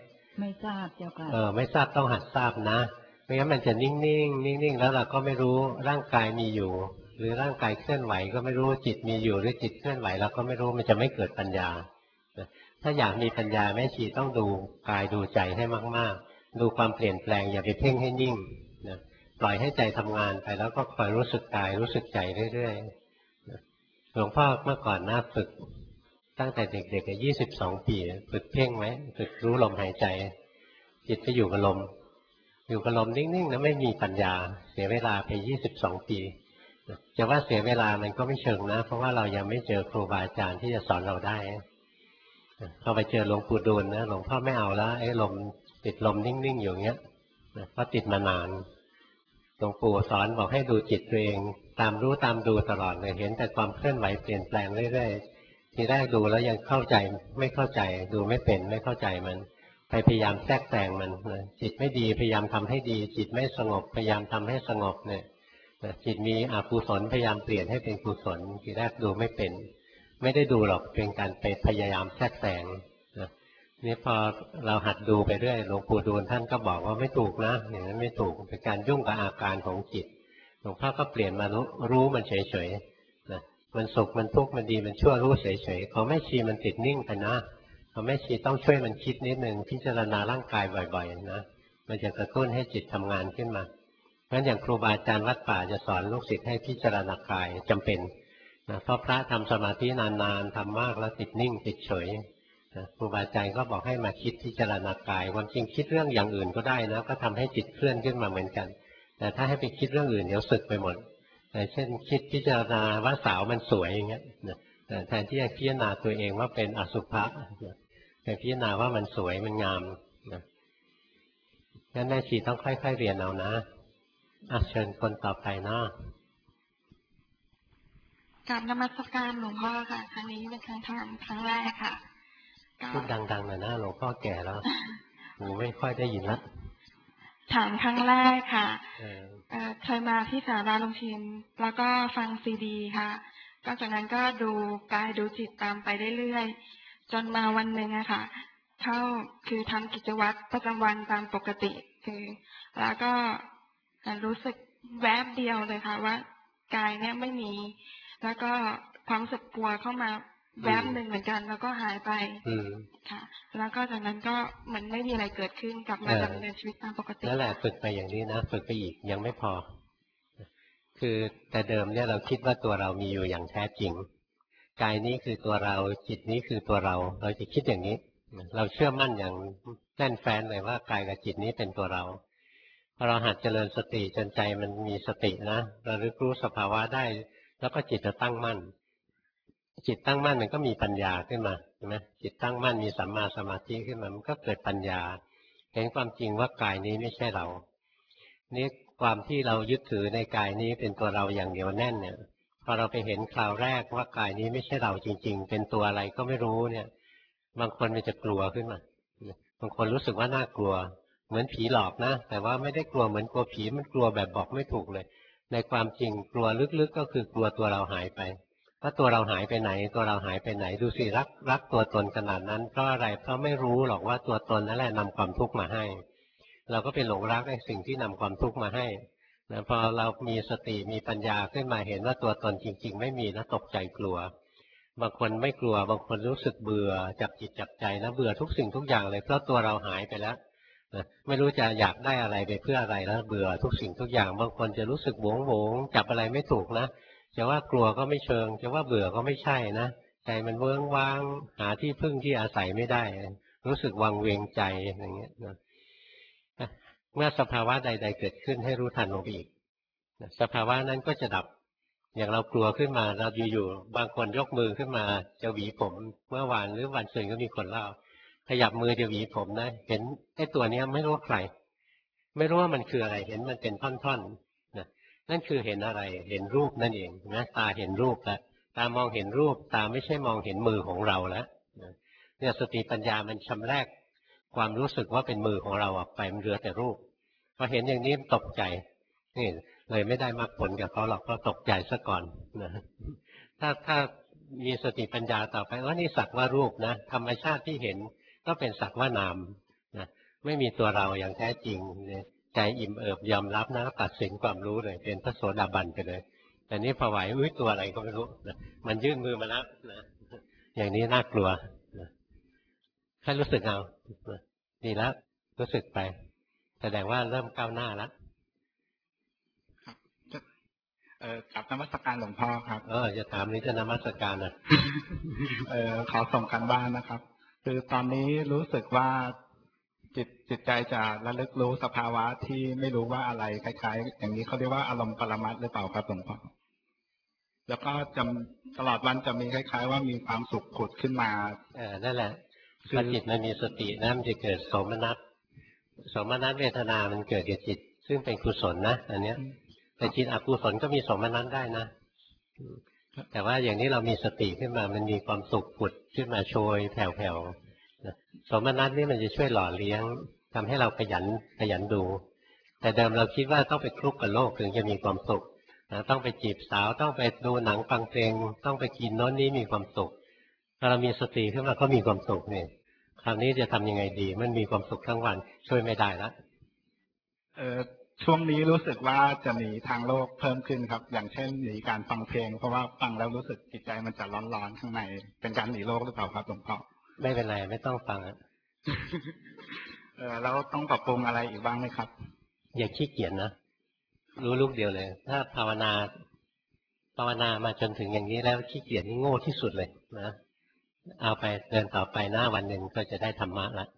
ไม่ทราบเจ้าค่ะเออไม่ทราบต้องหัดทราบนะไม่งั้นมันจะนิ่งๆนิ่งๆแล้วเราก็ไม่รู้ร่างกายมีอยู่หรือร่างกายเคลื่อนไหวก็ไม่รู้จิตมีอยู่หรือจิตเคลื่อนไหวเราก็ไม่รู้มันจะไม่เกิดปัญญาถ้าอยากมีปัญญาแม่ชีต้องดูกายดูใจให้มากๆดูความเปลี่ยนแปลงอย่าไปเพ่งให้นิ่งนะปล่อยให้ใจทำงานไปแล้วก็คอยรู้สึกกายรู้สึกใจเรื่อยๆหลวงพ่อเมื่อก่อนน่าฝึกตั้งแต่เด็กๆยี่สิบสองปีฝึกเพ่งไหมฝึกรู้ลมหายใจจิตไปอยู่กับลมอยู่กับลมนิ่งๆนะไม่มีปัญญาเสียเวลาไปยี่สิบสองปีจะว่าเสียเวลามันก็ไม่เชิงนะเพราะว่าเรายังไม่เจอครูบาอาจารย์ที่จะสอนเราได้พอไปเจอหลวงปู่ดูลนะหลวงพ่อไม่เอาแล้วไอ้ลมติดลมนิ่งๆอยู่เงี้ยเพราะติดมานานหลวงปู่สอนบอกให้ดูจิตตัวเองตามรู้ตามดูตลอดเลยเห็นแต่ความเคลื่อนไหวเปลี่ยนแปลงเรื่อยๆทีแรกดูแล้วยังเข้าใจไม่เข้าใจดูไม่เป็นไม่เข้าใจมันไปพยายามแทรกแซงมันจิตไม่ดีพยายามทำให้ดีจิตไม่สงบพยายามทำให้สงบเนี่ยจิตมีอกุศลพยายามเปลี่ยนให้เป็นกุศลทีแรกดูไม่เป็นไม่ได้ดูหรอกเป็นการไปพยายามแทรกแซงนี่พอเราหัดดูไปเรื่อยหลวงปู่ดูลท่านก็บอกว่าไม่ถูกนะอย่างนั้นไม่ถูกเป็นการยุ่งกับอาการของจิตหลวงพ่อก็เปลี่ยนมารู้รู้มันเฉยๆนะมันสุขมันทุกข์มันดีมันชั่วรู้เฉยๆของแม่ชีมันติดนิ่งไปนะของแม่ชีต้องช่วยมันคิดนิดนึงพิจารณาร่างกายบ่อยๆนะมันจะกระตุ้นให้จิตทำงานขึ้นมาเพราะฉะนั้นอย่างครูบาอาจารย์วัดป่าจะสอนลูกศิษย์ให้พิจารณากายจำเป็นนะเพราะพระทำสมาธินานๆทำมากแล้วติดนิ่งติดเฉยครูบาอาจารย์ก็บอกให้มาคิดพิจารณากายความจริงคิดเรื่องอย่างอื่นก็ได้นะก็ทำให้จิตเคลื่อนขึ้นมาเหมือนกันแต่ถ้าให้ไปคิดเรื่องอื่นเดี๋ยวสึกไปหมดเช่นคิดพิจารณาว่าสาวมันสวยอย่างเงี้ยแทนที่จะพิจารณาตัวเองว่าเป็นอสุภะแต่พิจารณาว่ามันสวยมันงามงั้นแม่ชีต้องค่อยๆเรียนเอานะอ่ะเชิญคนต่อไปนะกราบนมัสการหลวงพ่อค่ะครั้งนี้เป็นครั้งทำครั้งแรกค่ะพูดดังๆหน่อยนะหลวงพ่อแก่แล้วหูไม่ค่อยได้ยินละถามครั้งแรกค่ะเคยมาที่ศาลาลุงชินแล้วก็ฟังซีดีค่ะก็จากนั้นก็ดูกายดูจิตตามไปเรื่อยๆจนมาวันหนึ่งอะค่ะเข้าคือทำกิจวัตรประจำวันตามปกติคือแล้วก็รู้สึกแวบเดียวเลยค่ะว่ากายเนี่ยไม่มีแล้วก็ความรู้สึกกลัวเข้ามาแวบหนึ่งเหมือนกันแล้วก็หายไปค่ะแล้วก็จากนั้นก็เหมือนไม่มีอะไรเกิดขึ้นกลับมาดำเนินชีวิตตามปกตินั่นแหละฝึกไปอย่างนี้นะฝึกไปอีกยังไม่พอคือแต่เดิมเนี่ยเราคิดว่าตัวเรามีอยู่อย่างแท้จริงกายนี้คือตัวเราจิตนี้คือตัวเราเราจะคิดอย่างนี้เราเชื่อมั่นอย่างแน่นแฟ้นเลยว่ากายกับจิตนี้เป็นตัวเราพอเราหัดเจริญสติจนใจมันมีสตินะระลึกรู้สภาวะได้แล้วก็จิตจะตั้งมั่นจิตตั้งมั่นมันก็มีปัญญาขึ้นมาใช่ไหมจิตตั้งมั่นมีสัมมาสมาธิขึ้นมามันก็เกิดปัญญาเห็นความจริงว่ากายนี้ไม่ใช่เรานี่ความที่เรายึดถือในกายนี้เป็นตัวเราอย่างเหนียวแน่นเนี่ยพอเราไปเห็นคราวแรกว่ากายนี้ไม่ใช่เราจริงๆเป็นตัวอะไรก็ไม่รู้เนี่ยบางคนมันจะกลัวขึ้นมาบางคนรู้สึกว่าน่ากลัวเหมือนผีหลอกนะแต่ว่าไม่ได้กลัวเหมือนกลัวผีมันกลัวแบบบอกไม่ถูกเลยในความจริงกลัวลึกๆก็คือกลัวตัวเราหายไปว่าตัวเราหายไปไหนตัวเราหายไปไหนดูสิรักรักตัวตนขนาดนั้นเพราะอะไรเพราะไม่รู้หรอกว่าตัวตนนั่นแหละนำความทุกข์มาให้เราก็เป็นหลงรักไอ้สิ่งที่นำความทุกข์มาให้นะพอเรามีสติมีปัญญาขึ้นมาเห็นว่าตัวตนจริงๆไม่มีนะตกใจกลัวบางคนไม่กลัวบางคนรู้สึกเบื่อจับจิตจับใจนะเบื่อทุกสิ่งทุกอย่างเลยเพราะตัวเราหายไปแล้วนะไม่รู้จะอยากได้อะไรไปเพื่ออะไรแล้วเบื่อทุกสิ่งทุกอย่างบางคนจะรู้สึกโหวงโหวงจับอะไรไม่ถูกนะจะว่ากลัวก็ไม่เชิงจะว่าเบื่อก็ไม่ใช่นะใจมันเวิ้งว้างหาที่พึ่งที่อาศัยไม่ได้รู้สึกวังเวงใจอย่างเงี้ยนะเมื่อสภาวะใดๆเกิดขึ้นให้รู้ทันลงไปอีกสภาวะนั้นก็จะดับอย่างเรากลัวขึ้นมาเราอยู่ๆบางคนยกมือขึ้นมาจะหวีผมเมื่อวานหรือวันศุกร์ก็มีคนเล่าขยับมือจะหวีผมนะเห็นไอ้ตัวนี้ไม่รู้ใครไม่รู้ว่ามันคืออะไรเห็นมันเป็นท่อนๆนะนั่นคือเห็นอะไรเห็นรูปนั่นเองนะตาเห็นรูปแล้วตามองเห็นรูปตาไม่ใช่มองเห็นมือของเราแล้วเนี่ยสติปัญญามันชำแรกความรู้สึกว่าเป็นมือของเราออกไปมันเหลือแต่รูปพอเห็นอย่างนี้ตกใจนี่เลยไม่ได้มรรคผลกับเขาหรอกเพราะตกใจซะก่อนนะถ้าถ้ามีสติปัญญาต่อไปว่านี่สักว่ารูปนะธรรมชาติที่เห็นก็เป็นสักว่านามนะไม่มีตัวเราอย่างแท้จริงใจอิ่มเอิบยอมรับนะตัดสินความรู้เลยเป็นพระโสดาบันไปเลยแต่นี่พอไหวอุ้ยตัวอะไรก็ไม่รู้นะมันยื่นมือมาแล้วนะอย่างนี้น่ากลัวนะแค่รู้สึกเอาดีแล้วรู้สึกไปแสดงว่าเริ่มก้าวหน้าแล้วเออกลับนมัสการหลวงพ่อครับเออจะถามหรือจะนมัสการนะเออขอส่งกันบ้านนะครับคือตอนนี้รู้สึกว่าจิตจิตใจจะระลึกรู้สภาวะที่ไม่รู้ว่าอะไรคล้ายๆอย่างนี้เขาเรียกว่าอารมณ์ปรมัตถ์หรือเปล่าครับหลวงพ่อแล้วก็จะตลอดวันจะมีคล้ายๆว่ามีความสุขผุดขึ้นมาเออนั่นแหละพอจิตมันมีสตินะมันจะเกิดโสมนัสโสมนัสเวทนามันเกิดกับจิตซึ่งเป็นกุศลนะอันเนี้ยแต่จิตอกุศลก็มีโสมนัสได้นะแต่ว่าอย่างนี้เรามีสติขึ้นมามันมีความสุขผุดขึ้นมาโชยแผ่วๆโสมนัสนี่มันจะช่วยหล่อเลี้ยงทำให้เราขยันขยันดูแต่เดิมเราคิดว่าต้องไปคลุกกับโลกถึงจะมีความสุขต้องไปจีบสาวต้องไปดูหนังฟังเพลงต้องไปกินโน้นนี้มีความสุขถ้าเรามีสติขึ้นมาก็มีความสุขนี่คราวนี้จะทำยังไงดีมันมีความสุขทั้งวันช่วยไม่ได้แล้วเออช่วงนี้รู้สึกว่าจะหนีทางโลกเพิ่มขึ้นครับอย่างเช่นหนีการฟังเพลงเพราะว่าฟังแล้วรู้สึกจิตใจมันจะร้อนๆข้างในเป็นการหนีโลกหรือเปล่าครับหลวงพ่อไม่เป็นไรไม่ต้องฟังอ่ะเออแล้วต้องปรับปรุงอะไรอีกบ้างไหมครับอย่าขี้เกียจนะรู้ลูกเดียวเลยถ้าภาวนาภาวนามาจนถึงอย่างนี้แล้วขี้เกียจนี่โง่ที่สุดเลยนะเอาไปเดินต่อไปหน้าวันหนึ่งก็จะได้ธรรมะละ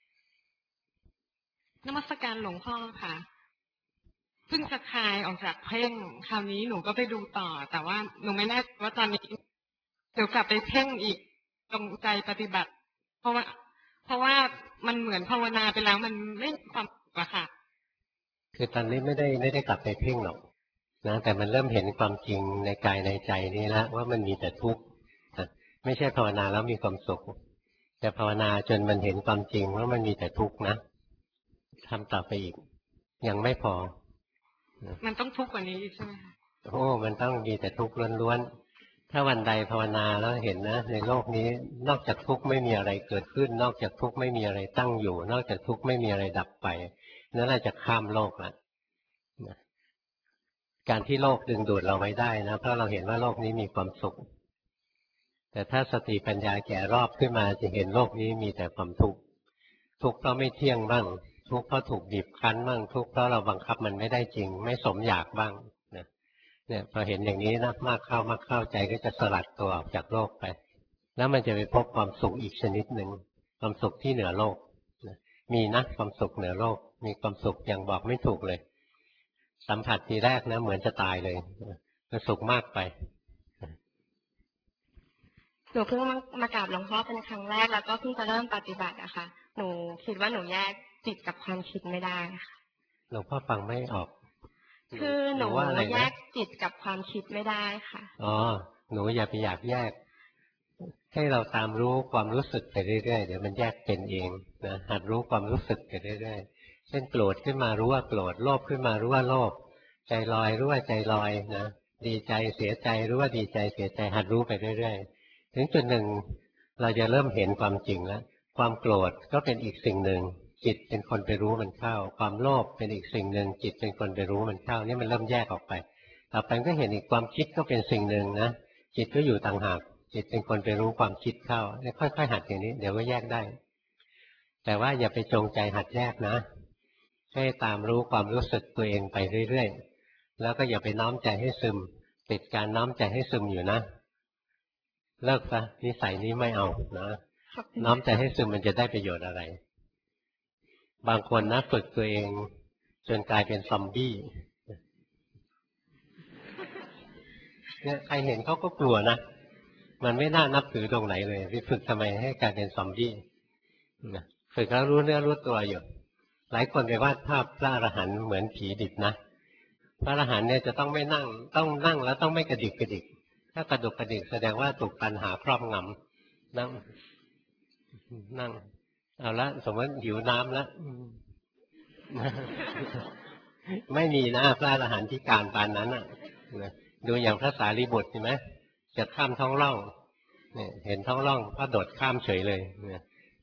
นมัสการหลวงพ่อค่ะเพิ่งจะคลายออกจากเพ่งคราวนี้หนูก็ไปดูต่อแต่ว่าหนูไม่แน่ว่าตอนนี้เดี๋ยวกลับไปเพ่งอีกตรงใจปฏิบัติเพราะว่าเพราะว่ามันเหมือนภาวนาไปแล้วมันไม่มีความสุขอะค่ะคือตอนนี้ไม่ได้ไม่ได้กลับไปเพ่งหรอกนะแต่มันเริ่มเห็นความจริงในกายในใจนี่แล้วว่ามันมีแต่ทุกข์ไม่ใช่ภาวนาแล้วมีความสุขแต่ภาวนาจนมันเห็นความจริงว่ามันมีแต่ทุกข์นะทำต่อไปอีกยังไม่พอมันต้องทุกข์กว่านี้ใช่ไหมคะโอ้มันต้องมีแต่ทุกข์ล้วนๆถ้าวันใดภาวนาแล้วเห็นนะในโลกนี้นอกจากทุกข์ไม่มีอะไรเกิดขึ้นนอกจากทุกข์ไม่มีอะไรตั้งอยู่นอกจากทุกข์ไม่มีอะไรดับไปนั่นแหละจะข้ามโลกละการที่โลกดึงดูดเราไว้ได้นะเพราะเราเห็นว่าโลกนี้มีความสุขแต่ถ้าสติปัญญาแก่รอบขึ้นมาจะเห็นโลกนี้มีแต่ความทุกข์ทุกข์เพราะไม่เที่ยงบ้างทุกข์เพราะถูกบีบคั้นบ้างทุกข์เพราะเราบังคับมันไม่ได้จริงไม่สมอยากบ้างนะเนี่ยพอเห็นอย่างนี้นะมากเข้ามากเข้าใจก็จะสลัดตัวออกจากโลกไปแล้วมันจะไปพบความสุขอีกชนิดหนึ่งความสุขที่เหนือโลกนะมีนะความสุขเหนือโลกมีความสุขอย่างบอกไม่ถูกเลยสัมผัสทีแรกนะเหมือนจะตายเลยมันสุขมากไปหนูเพิ่งมากราบหลวงพ่อเป็นครั้งแรกแล้วก็เพิ่งจะเริ่มปฏิบัติอะค่ะหนูคิดว่าหนูแยกจิตกับความคิดไม่ได้ค่ะหลวงพ่อฟังไม่ออกคือหนูแยกจิตกับความคิดไม่ได้ค่ะอ๋อหนูอย่าไปอยากแยกให้เราตามรู้ความรู้สึกไปเรื่อยๆเดี๋ยวมันแยกเป็นเองนะหัดรู้ความรู้สึกไปเรื่อยๆเช่นโกรธขึ้นมารู้ว่าโกรธโลภขึ้นมารู้ว่าโลภใจลอยรู้ว่าใจลอยนะดีใจเสียใจรู้ว่าดีใจเสียใจหัดรู้ไปเรื่อยๆถึงจุดหนึ่งเราจะเริ่มเห็นความจริงแล้วความโกรธก็เป็นอีกสิ่งหนึ่งจิตเป็นคนไปรู้มันเข้าความโลภเป็นอีกสิ่งหนึ่งจิตเป็นคนไปรู้มันเข้านี่มันเริ่มแยกออกไปต่อไปก็เห็นอีกความคิดก็เป็นสิ่งหนึ่งนะจิตก็อยู่ต่างหากจิตเป็นคนไปรู้ความคิดเข้าค่อยๆหัดอย่างนี้เดี๋ยวก็แยกได้แต่ว่าอย่าไปจงใจหัดแยกนะให้ตามรู้ความรู้สึกตัวเองไปเรื่อยๆแล้วก็อย่าไปน้อมใจให้ซึมติดการน้อมใจให้ซึมอยู่นะเลิกซะนิสัยนี้ไม่เอานะน้อมใจให้ซึมมันจะได้ประโยชน์อะไรบางคนนะฝึกตัวเองจนกลายเป็นซอมบี้เนี่ยใครเห็นเขาก็กลัวนะมันไม่น่านับถือตรงไหนเลยที่ฝึกทำไมให้กลายเป็นซอมบี้ฝึกแล้วรู้เนื้อรู้ตัวอยู่หลายคนไปวาดภาพพระอรหันต์เหมือนผีดิบนะพระอรหันต์เนี่ยจะต้องไม่นั่งต้องนั่งแล้วต้องไม่กระดิกกระดิกถ้ากระดุกกระดิกแสดงว่าถูกปัญหาครอบงำนั่งนั่งเอาละสมมติหิวน้ำแล้วไม่มีนะพระอรหันต์ที่การปานนั้นอ่ะดูอย่างพระสารีบุตรใช่ไหมจะข้ามท้องร่องเนี่ยเห็นท้องร่องก็โดดข้ามเฉยเลยเนี่ย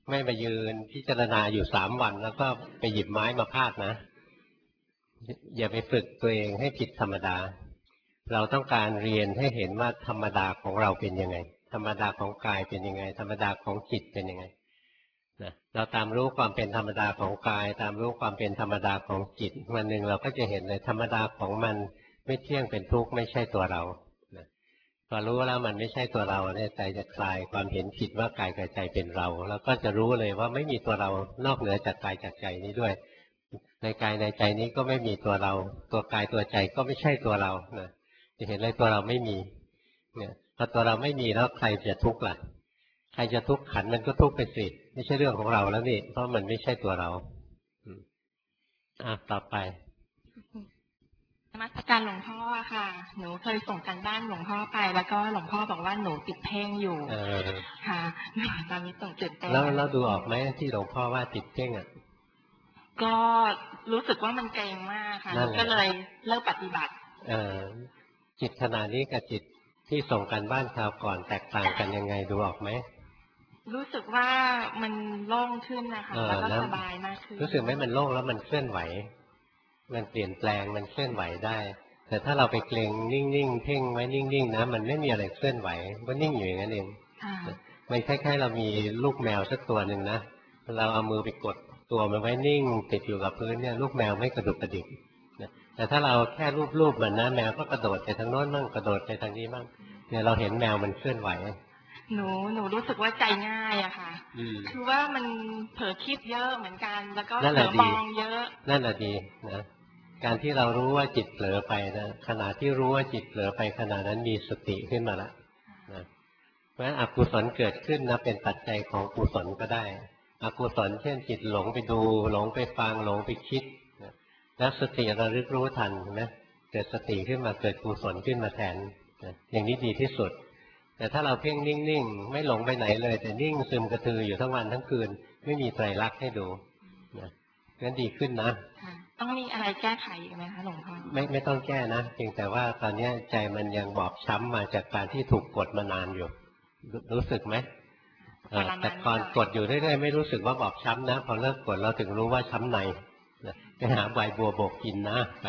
ไม่มายืนพิจารณาอยู่สามวันแล้วก็ไปหยิบไม้มาพาดนะอย่าไปฝึกตัวเองให้ผิดธรรมดาเราต้องการเรียนให้เห็นว่าธรรมดาของเราเป็นยังไงธรรมดาของกายเป็นยังไงธรรมดาของจิตเป็นยังไงนะเราตามรู้ความเป็นธรรมดาของกายตามรู้ความเป็นธรรมดาของจิตวันหนึ่งเราก็จะเห็นเลยธรรมดาของมันไม่เที่ยงเป็นทุกข์ไม่ใช่ตัวเรานะพอรู้แล้วมันไม่ใช่ตัวเราเนี่ยใจจะคลายความเห็นผิดว่ากายกับใจเป็นเราแล้วก็จะรู้เลยว่าไม่มีตัวเรานอกเหนือจากกายจากใจนี้ด้วยในกายในใจนี้ก็ไม่มีตัวเราตัวกายตัวใจก็ไม่ใช่ตัวเรานะจะเห็นเลยตัวเราไม่มีเนี่ยพอตัวเราไม่มีแล้วใครจะทุกข์ล่ะใครจะทุกข์ขันมันก็ทุกข์ไปสิไม่ใช่เรื่องของเราแล้วนี่เพราะมันไม่ใช่ตัวเราอ่ะต่อไปนมัสการหลวงพ่อค่ะหนูเคยส่งการบ้านหลวงพ่อไปแล้วก็หลวงพ่อบอกว่าหนูติดเพ่งอยู่ค่ะตอนนี้ต้องตื่นเต้นแล้วเราดูออกไหมที่หลวงพ่อว่าติดเพ่งอ่ะก็รู้สึกว่ามันเกรงมากค่ะก็เลยเลิกปฏิบัติเออจิตขณะนี้กับจิตที่ส่งการบ้านคราวก่อนแตกต่างกันยังไงดูออกไหมรู้สึกว่ามันโล่งขึ้นนะคะแล้วก็สบายมากขึ้นรู้สึกไหมมันโล่งแล้วมันเคลื่อนไหวมันเปลี่ยนแปลงมันเคลื่อนไหวได้แต่ถ้าเราไปเกรงนิ่งๆเพ่งไว้นิ่งๆนะมันไม่มีอะไรเคลื่อนไหวก็นิ่งอยู่อย่างนั้นเองมันคล้ายๆเรามีลูกแมวสักตัวหนึ่งนะเราเอามือไปกดตัวมันไว้นิ่งติดอยู่กับพื้นเนี่ยลูกแมวไม่กระดุกกระดิกแต่ถ้าเราแค่รูปๆมันนะแมวก็กระโดดไปทางโน้นบ้างกระโดดไปทางนี้บ้างเนี่ยเราเห็นแมวมันเคลื่อนไหวหนูหนูรู้สึกว่าใจง่ายอะค่ะคือว่ามันเผลอคิดเยอะเหมือนกันแล้วก็เผลอมองเยอะนั่นแหละดีนะการที่เรารู้ว่าจิตเผลอไปนะขณะที่รู้ว่าจิตเผลอไปขณะนั้นมีสติขึ้นมาละนะเพราะฉะนั้นอกุศลเกิดขึ้นนะเป็นปัจจัยของกุศลก็ได้อกุศลเช่นจิตหลงไปดูหลงไปฟังหลงไปคิดนะแล้วสติระลึกรู้ทันนะเกิดสติขึ้นมาเกิดกุศลขึ้นมาแทนนะอย่างนี้ดีที่สุดแต่ถ้าเราเพ่งนิ่งๆไม่หลงไปไหนเลยแต่นิ่งซึมกระตืออยู่ทั้งวันทั้งคืนไม่มีไตรลักษณ์ให้ดูนะงั้นดีขึ้นนะต้องมีอะไรแก้ไขอีกไหมคะหลวงพ่อไม่ไม่ต้องแก้นะเพียงแต่ว่าตอนนี้ใจมันยังบอบช้ำมาจากการที่ถูกกดมานานอยู่รู้สึกไหมแต่ก่อนกดอยู่เรื่อยๆไม่รู้สึกว่าบอบช้ำนะพอเลิกกดเราถึงรู้ว่าช้ำในไปหาใบบัวบกกินนะไป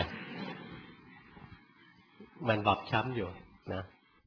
มันบอบช้ำอยู่นะ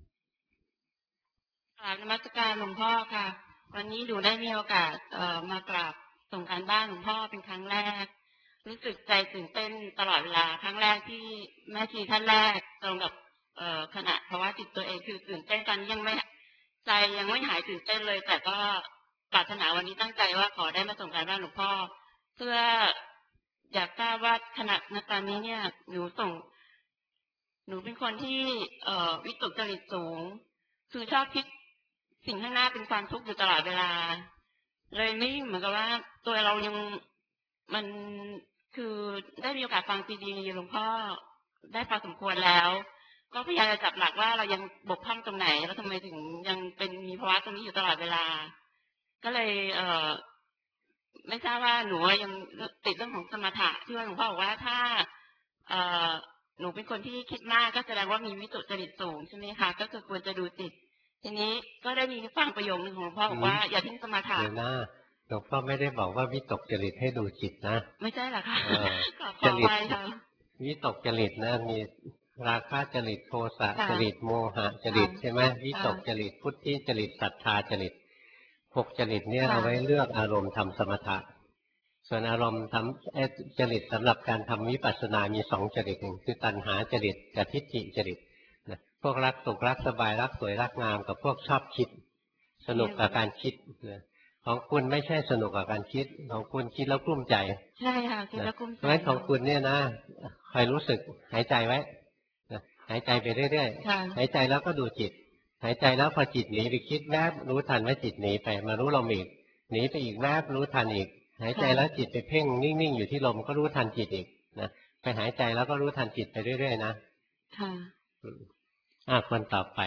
กราบนมัสการหลวงพ่อค่ะวันนี้ดูได้มีโอกาสเอ่อมากราบส่งการบ้านหลวงพ่อเป็นครั้งแรกรู้สึกใจตื่นเต้นตลอดเวลาครั้งแรกที่แม่ชีท่านแรกตรงกับเอ่อขณะภาวะจิตตัวเองคือตื่นเต้นตอนนี้ยังไม่ใจยังไม่หายตื่นเต้นเลยแต่ก็ปรารถนาวันนี้ตั้งใจว่าขอได้มาส่งการบ้านหลวงพ่อเพื่ออยากทราบว่าขณะณตอนนี้เนี่ยหนูส่งหนูเป็นคนที่เอ่อวิตกจริตสูงคือชอบคิดสิ่งข้างหน้าเป็นความทุกข์อยู่ตลอดเวลาเลยไม่เหมือนกับว่าตัวเรายังมันคือได้มีโอกาสฟังซีดีหลวงพ่อได้พอสมควรแล้วก็พยายามจะจับหลักว่าเรายังบกพร่องตรงไหนแล้วทำไมถึงยังเป็นมีภาวะตรงนี้อยู่ตลอดเวลาก็เลยเอ่อไม่ทราบว่าหนูยังติดเรื่องของสมถะที่ว่าหลวงพ่อบอกว่าถ้าเอ่อหนูเป็นคนที่คิดมากก็แสดงว่ามีวิตกจริตสูงใช่ไหมคะก็คือควรจะดูจิตทีนี้ก็ได้มีฟังประโยคนึงของหลวงพ่อบอกว่าอย่าทิ้งสมาธิเดี๋ยวนะหลวงพ่อไม่ได้บอกว่าวิตกจริตให้ดูจิตนะไม่ใช่หรอคะจริตวิตกจริตนะมีราคะจริตโทสะจริตโมหะจริตใช่ไหมวิตกจริตพุทธิจริตศรัทธาจริตหกจริตเนี่ยเอาไว้เลือกอารมณ์ทำสมถะส่วนอารมณ์ทำจริตสำหรับการทำวิปัสสนามีสองจริตหนึ่งคือตัณหาจริตกับทิฏฐิจริตพวกรักสุขรักสบายรักสวยรักงามกับพวกชอบคิดสนุกกับการคิดของคุณไม่ใช่สนุกกับการคิดของคุณคิดแล้วกลุ้มใจใช่ค่ะคิดแล้วกลุ้มใจเพราะฉะนั้นของคุณเนี่ยนะคอยรู้สึกหายใจไว้หายใจไปเรื่อยๆหายใจแล้วก็ดูจิตหายใจแล้วพอจิตหนีไปคิดแวบรู้ทันว่าจิตหนีไปมารู้ลมอีกหนีไปอีกแวบรู้ทันอีกหายใจแล้วจิตไปเพ่งนิ่งๆอยู่ที่ลมก็รู้ทันจิตอีกนะไปหายใจแล้วก็รู้ทันจิตไปเรื่อยๆนะค่ะอ่ะคนต่อไป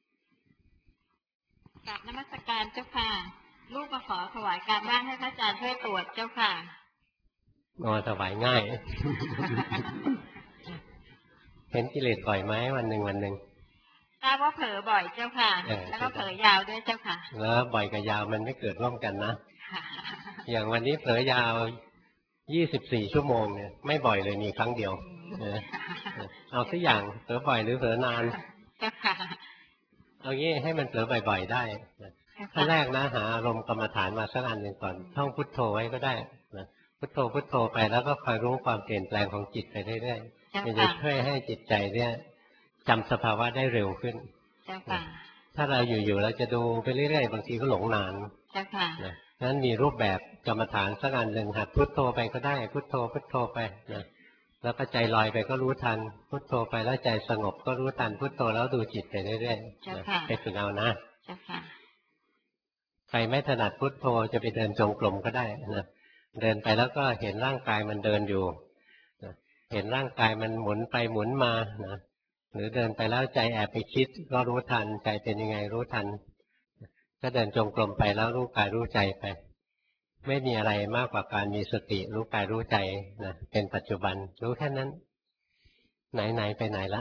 กราบนมัสการเจ้าค่ะลูกมาขอถวายการบ้านให้พระอาจารย์ช่วยตรวจเจ้าค่ะนอนถวายง่าย เห็นกิเลสบ่อยไหมวันหนึ่งวันหนึ่งทราบว่าเผลอบ่อยเจ้าค่ะแล้วก็เผลอยาวด้วยเจ้าค่ะแล้วบ่อยกับยาวมันไม่เกิดร่วมกันนะอย่างวันนี้เผลอยาวยี่สิบสี่ชั่วโมงเนี่ยไม่บ่อยเลยมีครั้งเดียวนะเอาสักอย่างเผลอบ่อยหรือเผลอนานเอางี้ให้มันเผลอบ่อยๆได้ขั้นแรกนะหาอารมณ์กรรมฐานมาสักอันหนึ่งก่อนท่องพุทโธไว้ก็ได้นะพุทโธพุทโธไปแล้วก็คอยรู้ความเปลี่ยนแปลงของจิตไปเรื่อยๆมันจะช่วยให้จิตใจเนี่ยจำสภาวะได้เร็วขึ้นถ้าเราอยู่ๆเราจะดูไปเรื่อยๆบางทีก็หลงนานนะนั้นมีรูปแบบกรรมฐานสักอันหนึ่งหัดพุทโธไปก็ได้พุทโธพุทโธไปนะแล้วก็ใจลอยไปก็รู้ทันพุทโธไปแล้วใจสงบก็รู้ทันพุทโธแล้วดูจิตไปเรื่อยๆไปฝึกเอานะใครไม่ถนัดพุทโธจะไปเดินจงกรมก็ได้นะเดินไปแล้วก็เห็นร่างกายมันเดินอยู่นะเห็นร่างกายมันหมุนไปหมุนมานะหรือเดินไปแล้วใจแอบไปคิดก็รู้ทันใจเป็นยังไงรู้ทันก็เดินจงกรมไปแล้วรู้กายรู้ใจไปไม่มีอะไรมากกว่าการมีสติรู้กายรู้ใจนะเป็นปัจจุบันรู้แค่นั้นไหนๆไปไหนละ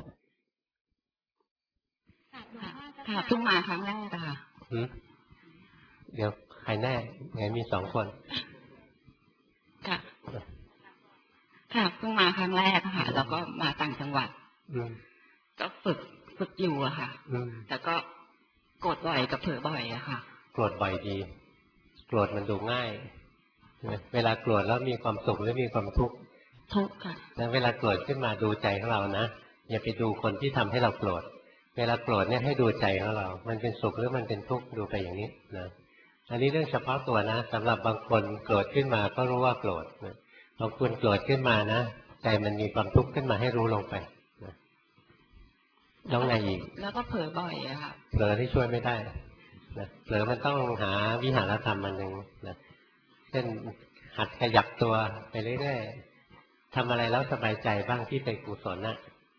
ค่ะเพิ่งมาครั้งแรกค่ะเดี๋ยวใครแน่ไงมีสองคนค่ะค่ะเพิ่งมาครั้งแรกค่ะแล้วก็มาต่างจังหวัดก็ฝึกฝึกอยู่อะค่ะแล้วก็โกรธบ่อยกับเผลอบ่อยอะค่ะโกรธบ่อยดีโกรธมันดูง่ายเวลาโกรธแล้วมีความสุขหรือมีความทุกข์ทุกข์ค่ะแล้วเวลาโกรธขึ้นมาดูใจของเรานะอย่าไปดูคนที่ทำให้เราโกรธเวลาโกรธเนี่ยให้ดูใจของเรามันเป็นสุขหรือมันเป็นทุกข์ดูไปอย่างนี้นะอันนี้เรื่องเฉพาะตัวนะสำหรับบางคนโกรธขึ้นมาก็รู้ว่าโกรธบางคนโกรธขึ้นมานะใจมันมีความทุกข์ขึ้นมาให้รู้ลงไปนะต้องไงอีกแล้วก็เผลอบ่อยอะค่ะเผลอที่ช่วยไม่ได้นะเผลอมันต้องหาวิหารธรรมอันหนึ่งนะเช่นหัดขยับตัวไปเรื่อยๆทำอะไรแล้วสบายใจบ้างที่เป็นกุศลนะ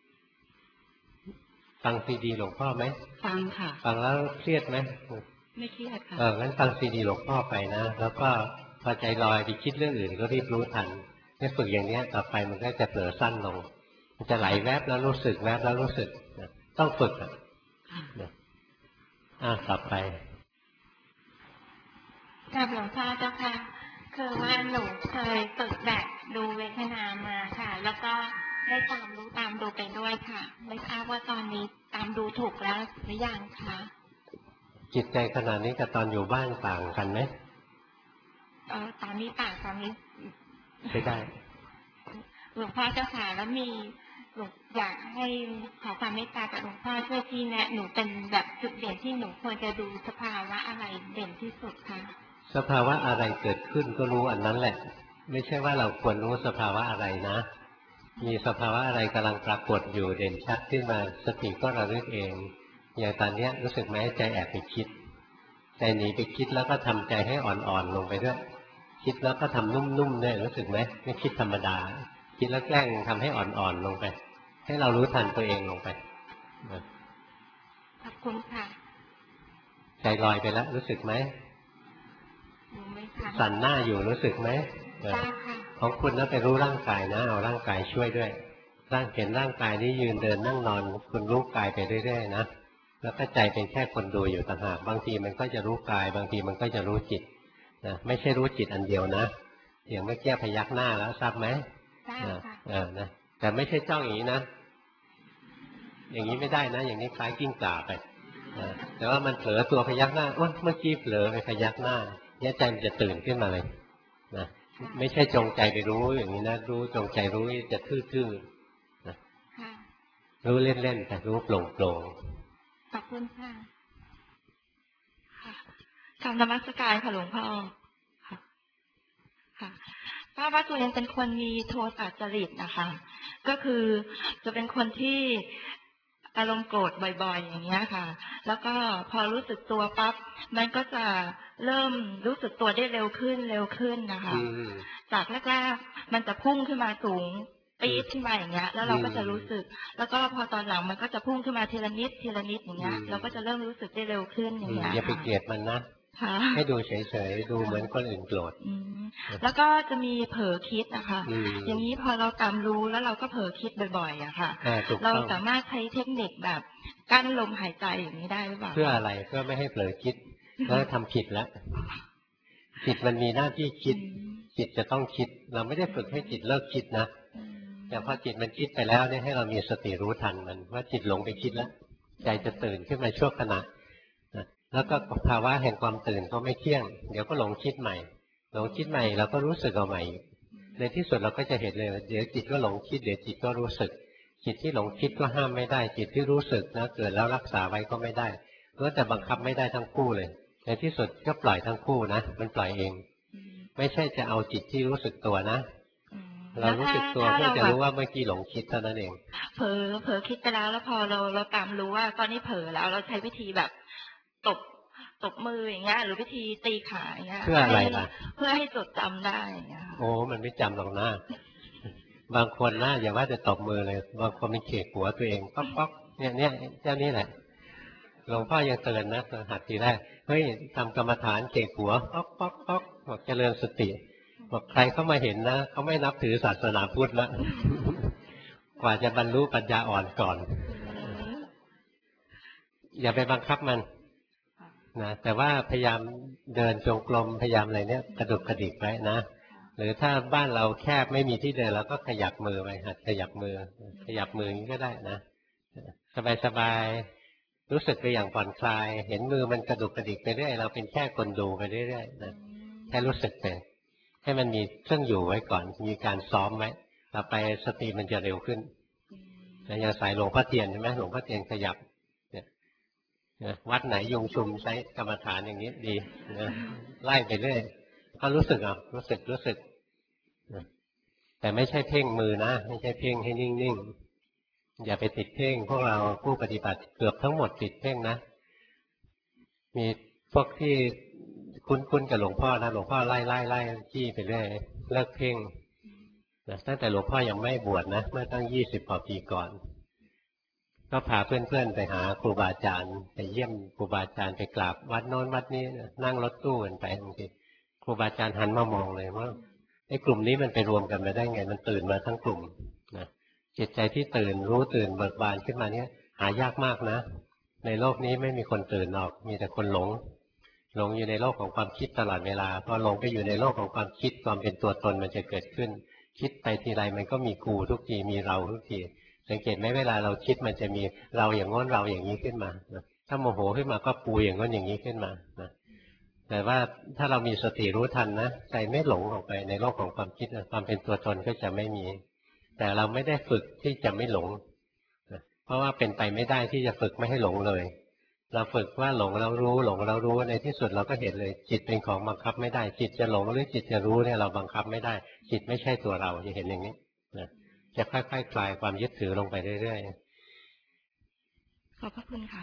ฟังซีดีหลวงพ่อไหมฟังค่ะฟังแล้วเครียดไหมไม่เครียดค่ะเอองั้นฟังซีดีหลวงพ่อไปนะแล้วก็พอใจลอยไปคิดเรื่องอื่นก็รีบรู้ทันเนี่ยฝึกอย่างนี้ต่อไปมันก็จะเผลอสั้นลงมันจะไหลแวบแล้วรู้สึกแวบแล้วรู้สึกนะต้องฝึกอ่ะอ่ะต่อไปกับหลวงพ่อเจ้าค่ะคือว่าหนูเคยฝึกแบบดูเวทนามาค่ะแล้วก็ได้ตามรู้ตามดูไปด้วยค่ะไม่ทราบว่าตอนนี้ตามดูถูกแล้วหรือยังคะจิตใจขนาดนี้กับตอนอยู่บ้านต่างกันไหมเออตอนนี้ต่างตอนนี้ใช่ได้หลวงพ่อเจ้าค่ะแล้วมีหนูอยากให้ขอความเมตตาจากหลวงพ่อช่วยชี้แนะหนูเป็นแบบจุดเด่นที่หนูควรจะดูสภาวะอะไรเด่นที่สุดคะสภาวะอะไรเกิดขึ้นก็รู้อันนั้นแหละไม่ใช่ว่าเราควรรู้สภาวะอะไรนะมีสภาวะอะไรกำลังปรากฏอยู่เด่นชัดขึ้นมาสติก็ระลึกเองอย่างตอนนี้รู้สึกไหมใจแอบไปคิดใจหนีไปคิดแล้วก็ทำใจให้อ่อนๆลงไปด้วยคิดแล้วก็ทำนุ่มๆด้วยรู้สึกไหมไม่คิดธรรมดาคิดแล้วแกล้งทำให้อ่อนๆลงไปให้เรารู้ทันตัวเองลงไปขอบคุณค่ะใจลอยไปแล้วรู้สึกไหมสั่นหน้าอยู่รู้สึกไหมของคุณนะไปรู้ร่างกายนะเอาร่างกายช่วยด้วยร่างเห็นร่างกายนี้ยืนเดินนั่งนอนคุณรู้กายไปเรื่อยๆนะแล้วก็ใจเป็นแค่คนดูอยู่ต่างหากบางทีมันก็จะรู้กายบางทีมันก็จะรู้จิตนะไม่ใช่รู้จิตอันเดียวนะอย่างเมื่อกี้พยักหน้าแล้วทราบไหมเออนะแต่ไม่ใช่จ้องอย่างนี้นะอย่างนี้ไม่ได้นะอย่างนี้คล้ายกิ้งก่าไปแต่ว่ามันเผลอตัวพยักหน้าว่าเมื่อกี้เผลอไปพยักหน้าเนี่ยใจมันจะตื่นขึ้นมาเลยนะไม่ใช่จงใจไปรู้อย่างนี้นะรู้จงใจรู้จะทื่อๆนะรู้เล่นๆแต่รู้โปร่งๆขอบคุณค่ะค่ะคำนมัสการค่ะหลวงพ่อค่ะค่ะป้าว่าตัวเองเป็นคนมีโทสะจริตนะคะก็คือจะเป็นคนที่อารมณ์โกรธบ่อยๆอย่างเงี้ยค่ะแล้วก็พอรู้สึกตัวปั๊บมันก็จะเริ่มรู้สึกตัวได้เร็วขึ้นเร็วขึ้นนะคะจากแรกๆมันจะพุ่งขึ้นมาสูงปี๊ดขึ้นมาอย่างเงี้ยแล้วเราก็จะรู้สึกแล้วก็พอตอนหลังมันก็จะพุ่งขึ้นมาทีละนิดทีละนิดอย่างเงี้ยเราก็จะเริ่มรู้สึกได้เร็วขึ้นอย่างเงี้ยอย่าไปเกลียดมันนะให้ดูเฉยๆดูเหมือนคนอื่นโกรธแล้วก็จะมีเผลอคิดนะคะอย่างนี้พอเราตามรู้แล้วเราก็เผลอคิดบ่อยๆอะค่ะเราสามารถใช้เทคนิคแบบกั้นลมหายใจอย่างนี้ได้หรือเปล่าเพื่ออะไรเพื่อไม่ให้เผลอคิดแล้วทำผิดแล้วจิตมันมีหน้าที่คิดจิตจะต้องคิดเราไม่ได้ฝึกให้จิตเลิกคิดนะแต่พอจิตมันคิดไปแล้วเนี่ยให้เรามีสติรู้ทันมันว่าจิตหลงไปคิดแล้วใจจะตื่นขึ้นมาชั่วขณะแล้วก็ภาวะแห่งความตื่นก็ไม่เที่ยงเดี๋ยวก็หลงคิดใหม่หลงคิดใหม่เราก็รู้สึกเอาใหม่ในที่สุดเราก็จะเห็นเลยเดี๋ยวจิตก็หลงคิดเดี๋ยวจิตก็รู้สึกจิตที่หลงคิดก็ห้ามไม่ได้จิตที่รู้สึกนะเกิดแล้วรักษาไว้ก็ไม่ได้เพราะแต่บังคับไม่ได้ทั้งคู่เลยในที่สุดก็ปล่อยทั้งคู่นะมันปล่อยเองไม่ใช่จะเอาจิตที่รู้สึกตัวนะเรารู้สึกตัวเพื่อจะรู้ว่าเมื่อกี้หลงคิดเท่านั้นเองเผลอเผลอคิดไปแล้วแล้วพอเราเราตามรู้ว่าตอนนี้เผลอแล้วเราใช้วิธีแบบตบตบมืออย่างเงี้ยหรือวิธีตีขาอย่างเงี้ยเพื่ออะไรล่ะเพื่อให้จดจำได้อย่างเงี้ยโอ้มันไม่จำหรอกนะบางคนนะอย่าว่าจะตบมือเลยบางคนมันเขกหัวตัวเองป๊อกป๊อกเนี่ยเนี่ยเจ้านี้แหละหลวงพ่อยังเตือนนะตอนหัดทีแรกเฮ้ยทำกรรมฐานเขกหัวป๊อกป๊อกป๊อกบอกเจริญสติบอกใครเข้ามาเห็นนะเขาไม่นับถือศาสนาพุทธแล้วกว่าจะบรรลุปัญญาอ่อนก่อนอย่าไปบังคับมันนะแต่ว่าพยายามเดินจงกรมพยายามอะไรเนี่ยกระดุกกระดิกไว้นะหรือถ้าบ้านเราแคบไม่มีที่เดินเราก็ขยับมือไปหัดขยับมือขยับมืออย่างนี้ก็ได้นะสบายๆรู้สึกไปอย่างผ่อนคลายเห็นมือมันกระดุกกระดิกไปเรื่อยเราเป็นแค่คนดูไปเรื่อยๆนะแค่รู้สึกไปให้มันมีเครื่องอยู่ไว้ก่อนมีการซ้อมไว้ต่อไปสติมันจะเร็วขึ้นอย่างสายหลวงพ่อเทียนใช่ไหมหลวงพ่อเทียนขยับวัดไหนยงชุมใช้กรรมฐานอย่างนี้ดีนะไล่ไปเรื่อยก็รู้สึกอ่ะรู้สึกรู้สึกแต่ไม่ใช่เพ่งมือนะไม่ใช่เพ่งให้นิ่งๆอย่าไปติดเพ่งพวกเราผู้ปฏิบัติเกือบทั้งหมดติดเพ่งนะมีพวกที่คุ้นๆกับหลวงพ่อนะหลวงพ่อไล่ไล่ไล่จี้ไปเรื่อยเลิกเพ่งนะตั้งแต่หลวงพ่อยังไม่บวชนะเมื่อตั้งยี่สิบกว่าปีก่อนก็พาเพื่อนๆไปหาครูบาอาจารย์ไปเยี่ยมครูบาอาจารย์ไปกราบวัดโน้นวัดนี้นั่งรถตู้กันไปบางทีครูบาอาจารย์หันมามองเลยว่าไอ้กลุ่มนี้มันไปรวมกันมาได้ไงมันตื่นมาทั้งกลุ่มนะจิตใจที่ตื่นรู้ตื่นเบิกบานขึ้นมาเนี้ยหายากมากนะในโลกนี้ไม่มีคนตื่นหรอกมีแต่คนหลงหลงอยู่ในโลกของความคิดตลอดเวลาพอหลงไปอยู่ในโลกของความคิดความเป็นตัวตนมันจะเกิดขึ้นคิดไปทีไรมันก็มีกูทุกทีมีเราทุกทีสังเกตไหมเวลาเราคิดมันจะมีเราอย่างง้นเราอย่างนี้ขึ้นมาถ้าโมโหขึ้นมาก็ปูอย่างง้นอย่างนี้ขึ้นมาแต่ว่าถ้าเรามีสติรู้ทันนะใจไม่หลงออกไปในโลกของความคิดความเป็นตัวตนก็จะไม่มีแต่เราไม่ได้ฝึกที่จะไม่หลงเพราะว่าเป็นไปไม่ได้ที่จะฝึกไม่ให้หลงเลยเราฝึกว่าหลงแล้วรู้หลงแล้วรู้ในที่สุดเราก็เห็นเลยจิตเป็นของบังคับไม่ได้จิตจะหลงหรือจิตจะรู้เนี่ยเราบังคับไม่ได้จิตไม่ใช่ตัวเราจะเห็นอย่างนี้นะจะค่อยๆ ค, คลายความยึดถือลงไปเรื่อยๆขอบพระคุณค่ะ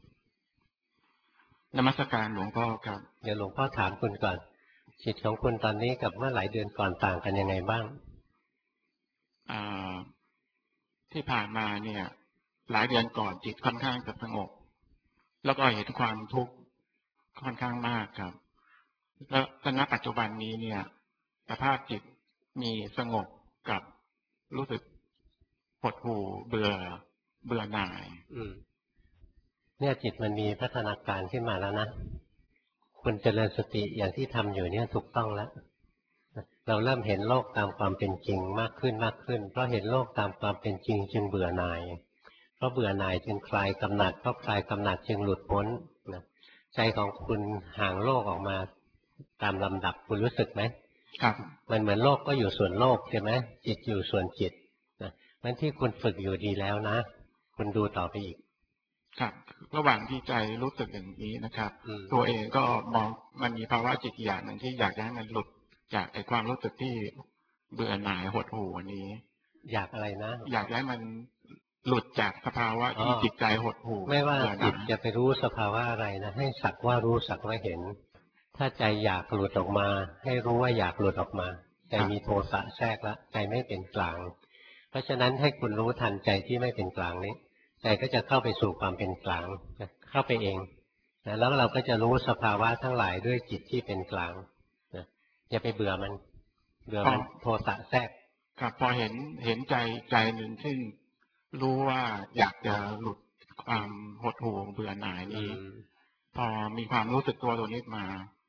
นมัสการหลวงพ่อครับเดี๋ยวหลวงพ่อถามคุณก่อนจิตของคุณตอนนี้กับเมื่อหลายเดือนก่อนต่างกันยังไงบ้างอ่าที่ผ่านมาเนี่ยหลายเดือนก่อนจิตค่อนข้างจะสงบแล้วก็เห็นความทุกข์ค่อนข้างมากครับแล้วณปัจจุบันนี้เนี่ยสภาพจิตมีสงบกับรู้สึกหดหู่เบื่อเบื่อหน่ายอืมเนี่ยจิตมันมีพัฒนาการขึ้นมาแล้วนะคุณเจริญสติอย่างที่ทำอยู่เนี่ยถูกต้องแล้วเราเริ่มเห็นโลกตามความเป็นจริงมากขึ้นมากขึ้นเพราะเห็นโลกตามความเป็นจริงจึงเบื่อหน่ายเพราะเบื่อหน่ายจึงคลายกำหนัดเพราะคลายกำหนัดจึงหลุดพ้นนะใจของคุณห่างโลกออกมาตามลำดับคุณรู้สึกไหมครับมันเหมือนโลกก็อยู่ส่วนโลกใช่ไหมจิตอยู่ส่วนจิตนะนั่นที่คุณฝึกอยู่ดีแล้วนะคุณดูต่อไปอีกครับระหว่างที่ใจรู้สึกอย่างนี้นะครับตัวเองก็มองมันมีภาวะจิตอย่างหนึ่งที่อยากให้มันหลุดจากไอ้ความรู้สึกที่เบื่อหน่ายหดหู่นี้อยากอะไรนะอยากให้มันหลุดจากสภาวะที่จิตใจหดหู่ไม่ว่าจิตจะไปรู้สภาวะอะไรนะให้สักว่ารู้สักว่าเห็นถ้าใจอยากหลุดออกมาให้รู้ว่าอยากหลุดออกมาใจมีโทสะแทรกแล้วใจไม่เป็นกลางเพราะฉะนั้นให้คุณรู้ทันใจที่ไม่เป็นกลางนี้ใจก็จะเข้าไปสู่ความเป็นกลางเข้าไปเองนะแล้วเราก็จะรู้สภาวะทั้งหลายด้วยจิตที่เป็นกลางนะอย่าไปเบื่อมันเบื่อมันโทสะแทรกครับพอเห็นเห็นใจใจหนึ่งซึ่งรู้ว่าอยากจะหลุดความหดหู่เบื่อหน่ายนี้พอมีความรู้สึกตัวตัวนี้มา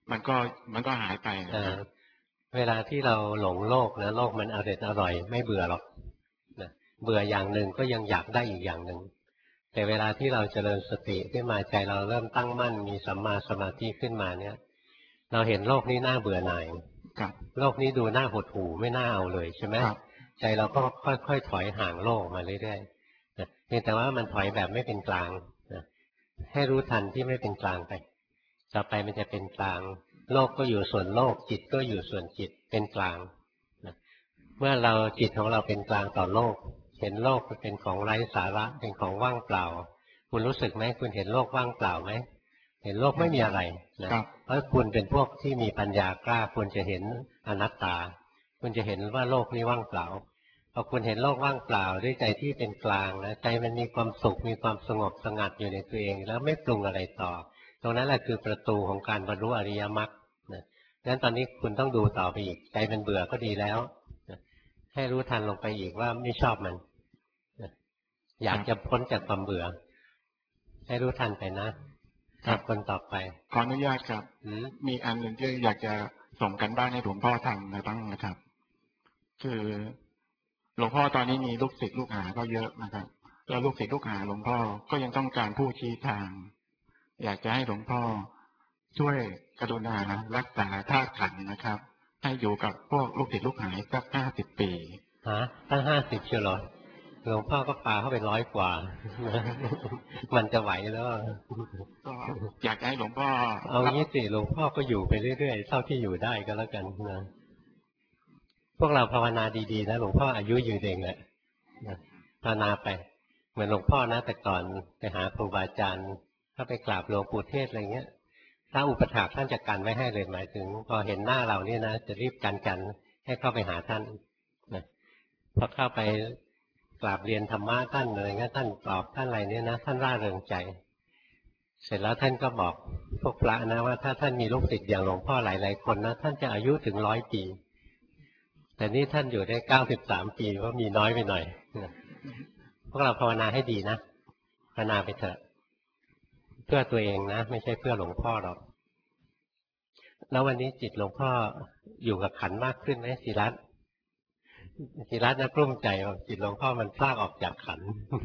มันก็มันก็หายไปนะเอ่คอรับเวลาที่เราหลงโลกนะโลกมันอร่อยอร่อยไม่เบื่อหรอกนะเบื่ออย่างหนึ่งก็ยังอยากได้อีกอย่างหนึ่งแต่เวลาที่เราเจริญสติขึ้นมาใจเราเริ่มตั้งมั่นมีสัมมาสมาธิขึ้นมาเนี่ยเราเห็นโลกนี้น่าเบื่อหน่ายครับโลกนี้ดูน่าหดหู่ไม่น่าเอาเลยใช่ไหมครับใจเราก็ค่อยๆถอยห่างโลกมาเรื่อยๆนะเพียงแต่ว่ามันถอยแบบไม่เป็นกลางนะให้รู้ทันที่ไม่เป็นกลางไปต่อไปมันจะเป็นกลางโลกก็อยู่ส่วนโลกจิตก็อยู่ส่วนจิตเป็นกลางนะเมื่อเราจิตของเราเป็นกลางต่อโลกเห็นโลกเป็นของไร้สาระเป็นของว่างเปล่าคุณรู้สึกไหมคุณเห็นโลกว่างเปล่าไหมเห็นโลกไม่มีอะไรนะเพราะคุณเป็นพวกที่มีปัญญากล้าคุณจะเห็นอนัตตาคุณจะเห็นว่าโลกนี้ว่างเปล่าพอคุณเห็นโลกว่างเปล่าด้วยใจที่เป็นกลางนะใจมันมีความสุขมีความสงบสงัดอยู่ในตัวเองแล้วไม่ปรุงอะไรต่อตรงนั้นแหละคือประตูของการบรรลุอริยมรรคนะงั้นตอนนี้คุณต้องดูต่อไปอีกใจมันเบื่อก็ดีแล้วนะให้รู้ทันลงไปอีกว่าไม่ชอบมันนะอยากจะพ้นจากความเบื่อให้รู้ทันไปนะครับคนต่อไปขออนุญาตครับ มีอันหนึ่งที่อยากจะส่งกันบ้านให้หลวงพ่อทำนะบ้างนะครับ คือหลวงพ่อตอนนี้มีลูกศิษย์ลูกหาก็เยอะนะครับแล้วลูกศิษย์ลูกหาหลวงพ่อก็ยังต้องการผู้ชี้ทาง อยากจะให้หลวงพ่อช่วยกรุณารักษาธาตุขันธ์นะครับ ให้อยู่กับพวกลูกศิษย์ลูกหาสักห้าสิบปีฮะตั้งห้าสิบเชียวเหรอหลวงพ่อก็ปาเข้าไปร้อยกว่า มันจะไหวแล้วก็อยากให้หลวงพ่อเอางี้สิหลวงพ่อก็อยู่ไปเรื่อยๆเท่าที่อยู่ได้ก็แล้วกันนะพวกเราภาวนาดีๆนะหลวงพ่ออายุยืนเองแหละภาวนาไปเหมือนหลวงพ่อนะแต่ก่อนไปหาครูบาอาจารย์ถ้าไปกราบหลวงปู่เทศอะไรเงี้ยถ้าอุปถากท่านจะกันไว้ให้เลยหมายถึงพอเห็นหน้าเราเนี่ยนะจะรีบกันกันให้เข้าไปหาท่านนะพอเข้าไปกราบเรียนธรรมะท่านเลยงั้นท่านตอบท่านอะไรเนี่ยนะท่านร่าเริงใจเสร็จแล้วท่านก็บอกพวกพระนะว่าถ้าท่านมีลูกศิษย์อย่างหลวงพ่อหลายๆคนนะท่านจะอายุถึงร้อยปีแต่นี่ท่านอยู่ได้เก้าสิบสามปีว่ามีน้อยไปหน่อยพวกเราภาวนาให้ดีนะภาวนาไปเถอะเพื่อตัวเองนะไม่ใช่เพื่อหลวงพ่อหรอกแล้ววันนี้จิตหลวงพ่ออยู่กับขันมากขึ้นไหมศิรัตน์ศิรัตน์นะกลุ้มใจว่าจิตหลวงพ่อมันพลากออกจากขัน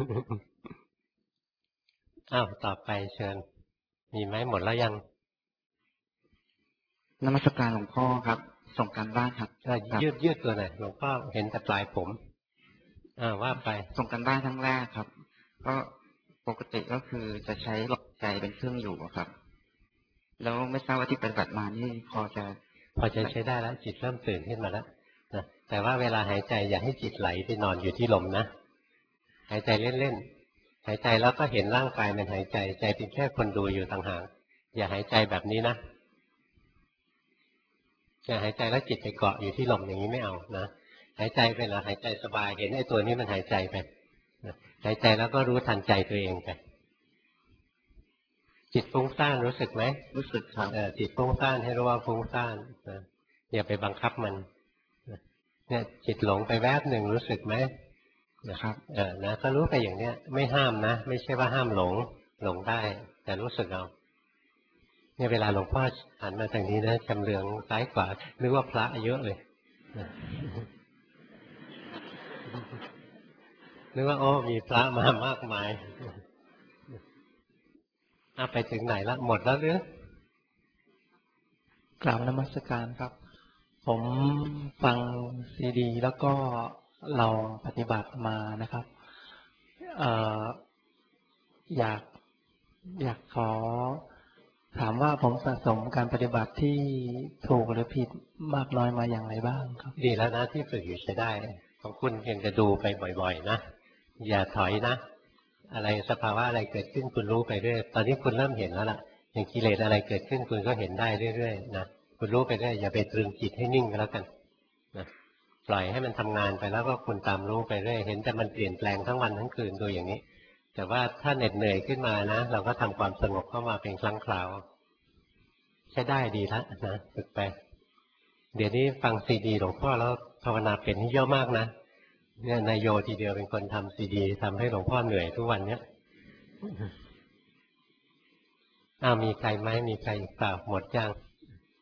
อ้าวต่อไปเชิญมีไหมหมดแล้วยังนมัสการหลวงพ่อครับส่งการบ้านครับยืดยืดตัวหน่อยหลวงพ่อเห็นแต่ปลายผมอ่าว่าไปส่งการบ้านครั้งแรกครับก็ปกติก็คือจะใช้ลมใจเป็นเครื่องอยู่ครับแล้วไม่ทราบว่าที่ปฏิบัติมานี่พอจะพอจะใช้ได้แล้วจิตเริ่มตื่นขึ้นมาแล้วนะแต่ว่าเวลาหายใจอย่าให้จิตไหลไปนอนอยู่ที่ลมนะหายใจเล่นๆหายใจแล้วก็เห็นร่างกายมันหายใจใจเป็นแค่คนดูอยู่ต่างหากอย่าหายใจแบบนี้นะอย่าหายใจแล้วจิตไปเกาะอยู่ที่ลมอย่างนี้ไม่เอานะหายใจไปแล้วหายใจสบายเห็นไอ้ตัวนี้มันหายใจไปหายใจแล้วก็รู้ทันใจตัวเองไปจิตฟุ้งซ่านรู้สึกไหมรู้สึกครับเออจิตฟุ้งซ่านให้รู้ว่าฟุ้งซ่านนะอย่าไปบังคับมันเนี่ยจิตหลงไปแวบหนึ่งรู้สึกไหมนะครับเออนะก็รู้ไปอย่างเนี้ยไม่ห้ามนะไม่ใช่ว่าห้ามหลงหลงได้แต่รู้สึกเอาเนี่ยเวลาหลวงพ่อหันมาทางนี้นะจำเรืองซ้ายขวานึกว่าพระเยอะเลยนึกว่าโอ้มีพระมามากมายเอาไปถึงไหนละหมดแล้วหรือกราบนมัสการครับผมฟังซีดีแล้วก็เราปฏิบัติมานะครับเอ่ออยากอยากขอถามว่าผมสะสมการปฏิบัติที่ถูกหรือผิดมากน้อยมาอย่างไรบ้างครับดีแล้วนะที่ฝึกอยู่ใช้ได้ของคุณเพียงจะดูไปบ่อยๆนะอย่าถอยนะอะไรสภาวะอะไรเกิดขึ้นคุณรู้ไปเรื่อยตอนนี้คุณเริ่มเห็นแล้วล่ะอย่างกิเลสอะไรเกิดขึ้นคุณก็เห็นได้เรื่อยๆนะคุณรู้ไปเรื่อยอย่าไปตรึงจิตให้นิ่งก็แล้วกันนะปล่อยให้มันทำงานไปแล้วก็คุณตามรู้ไปเรื่อยเห็นแต่มันเปลี่ยนแปลงทั้งวันทั้งคืนดูอย่างนี้แต่ว่าถ้าเหน็ดเหนื่อยขึ้นมานะเราก็ทำความสงบเข้ามาเป็นครั้งคราวใช้ได้ดีแล้วนะฝึกไปเดี๋ยวนี้ฟังซีดีหลวงพ่อแล้วภาวนาเป็นที่เยอะมากนะเนี่ยนายโยทีเดียวเป็นคนทำซีดีทำให้หลวงพ่อเหนื่อยทุกวันเนี้ยอ้าวมีใครไหมมีใครอีกเปล่าหมดยัง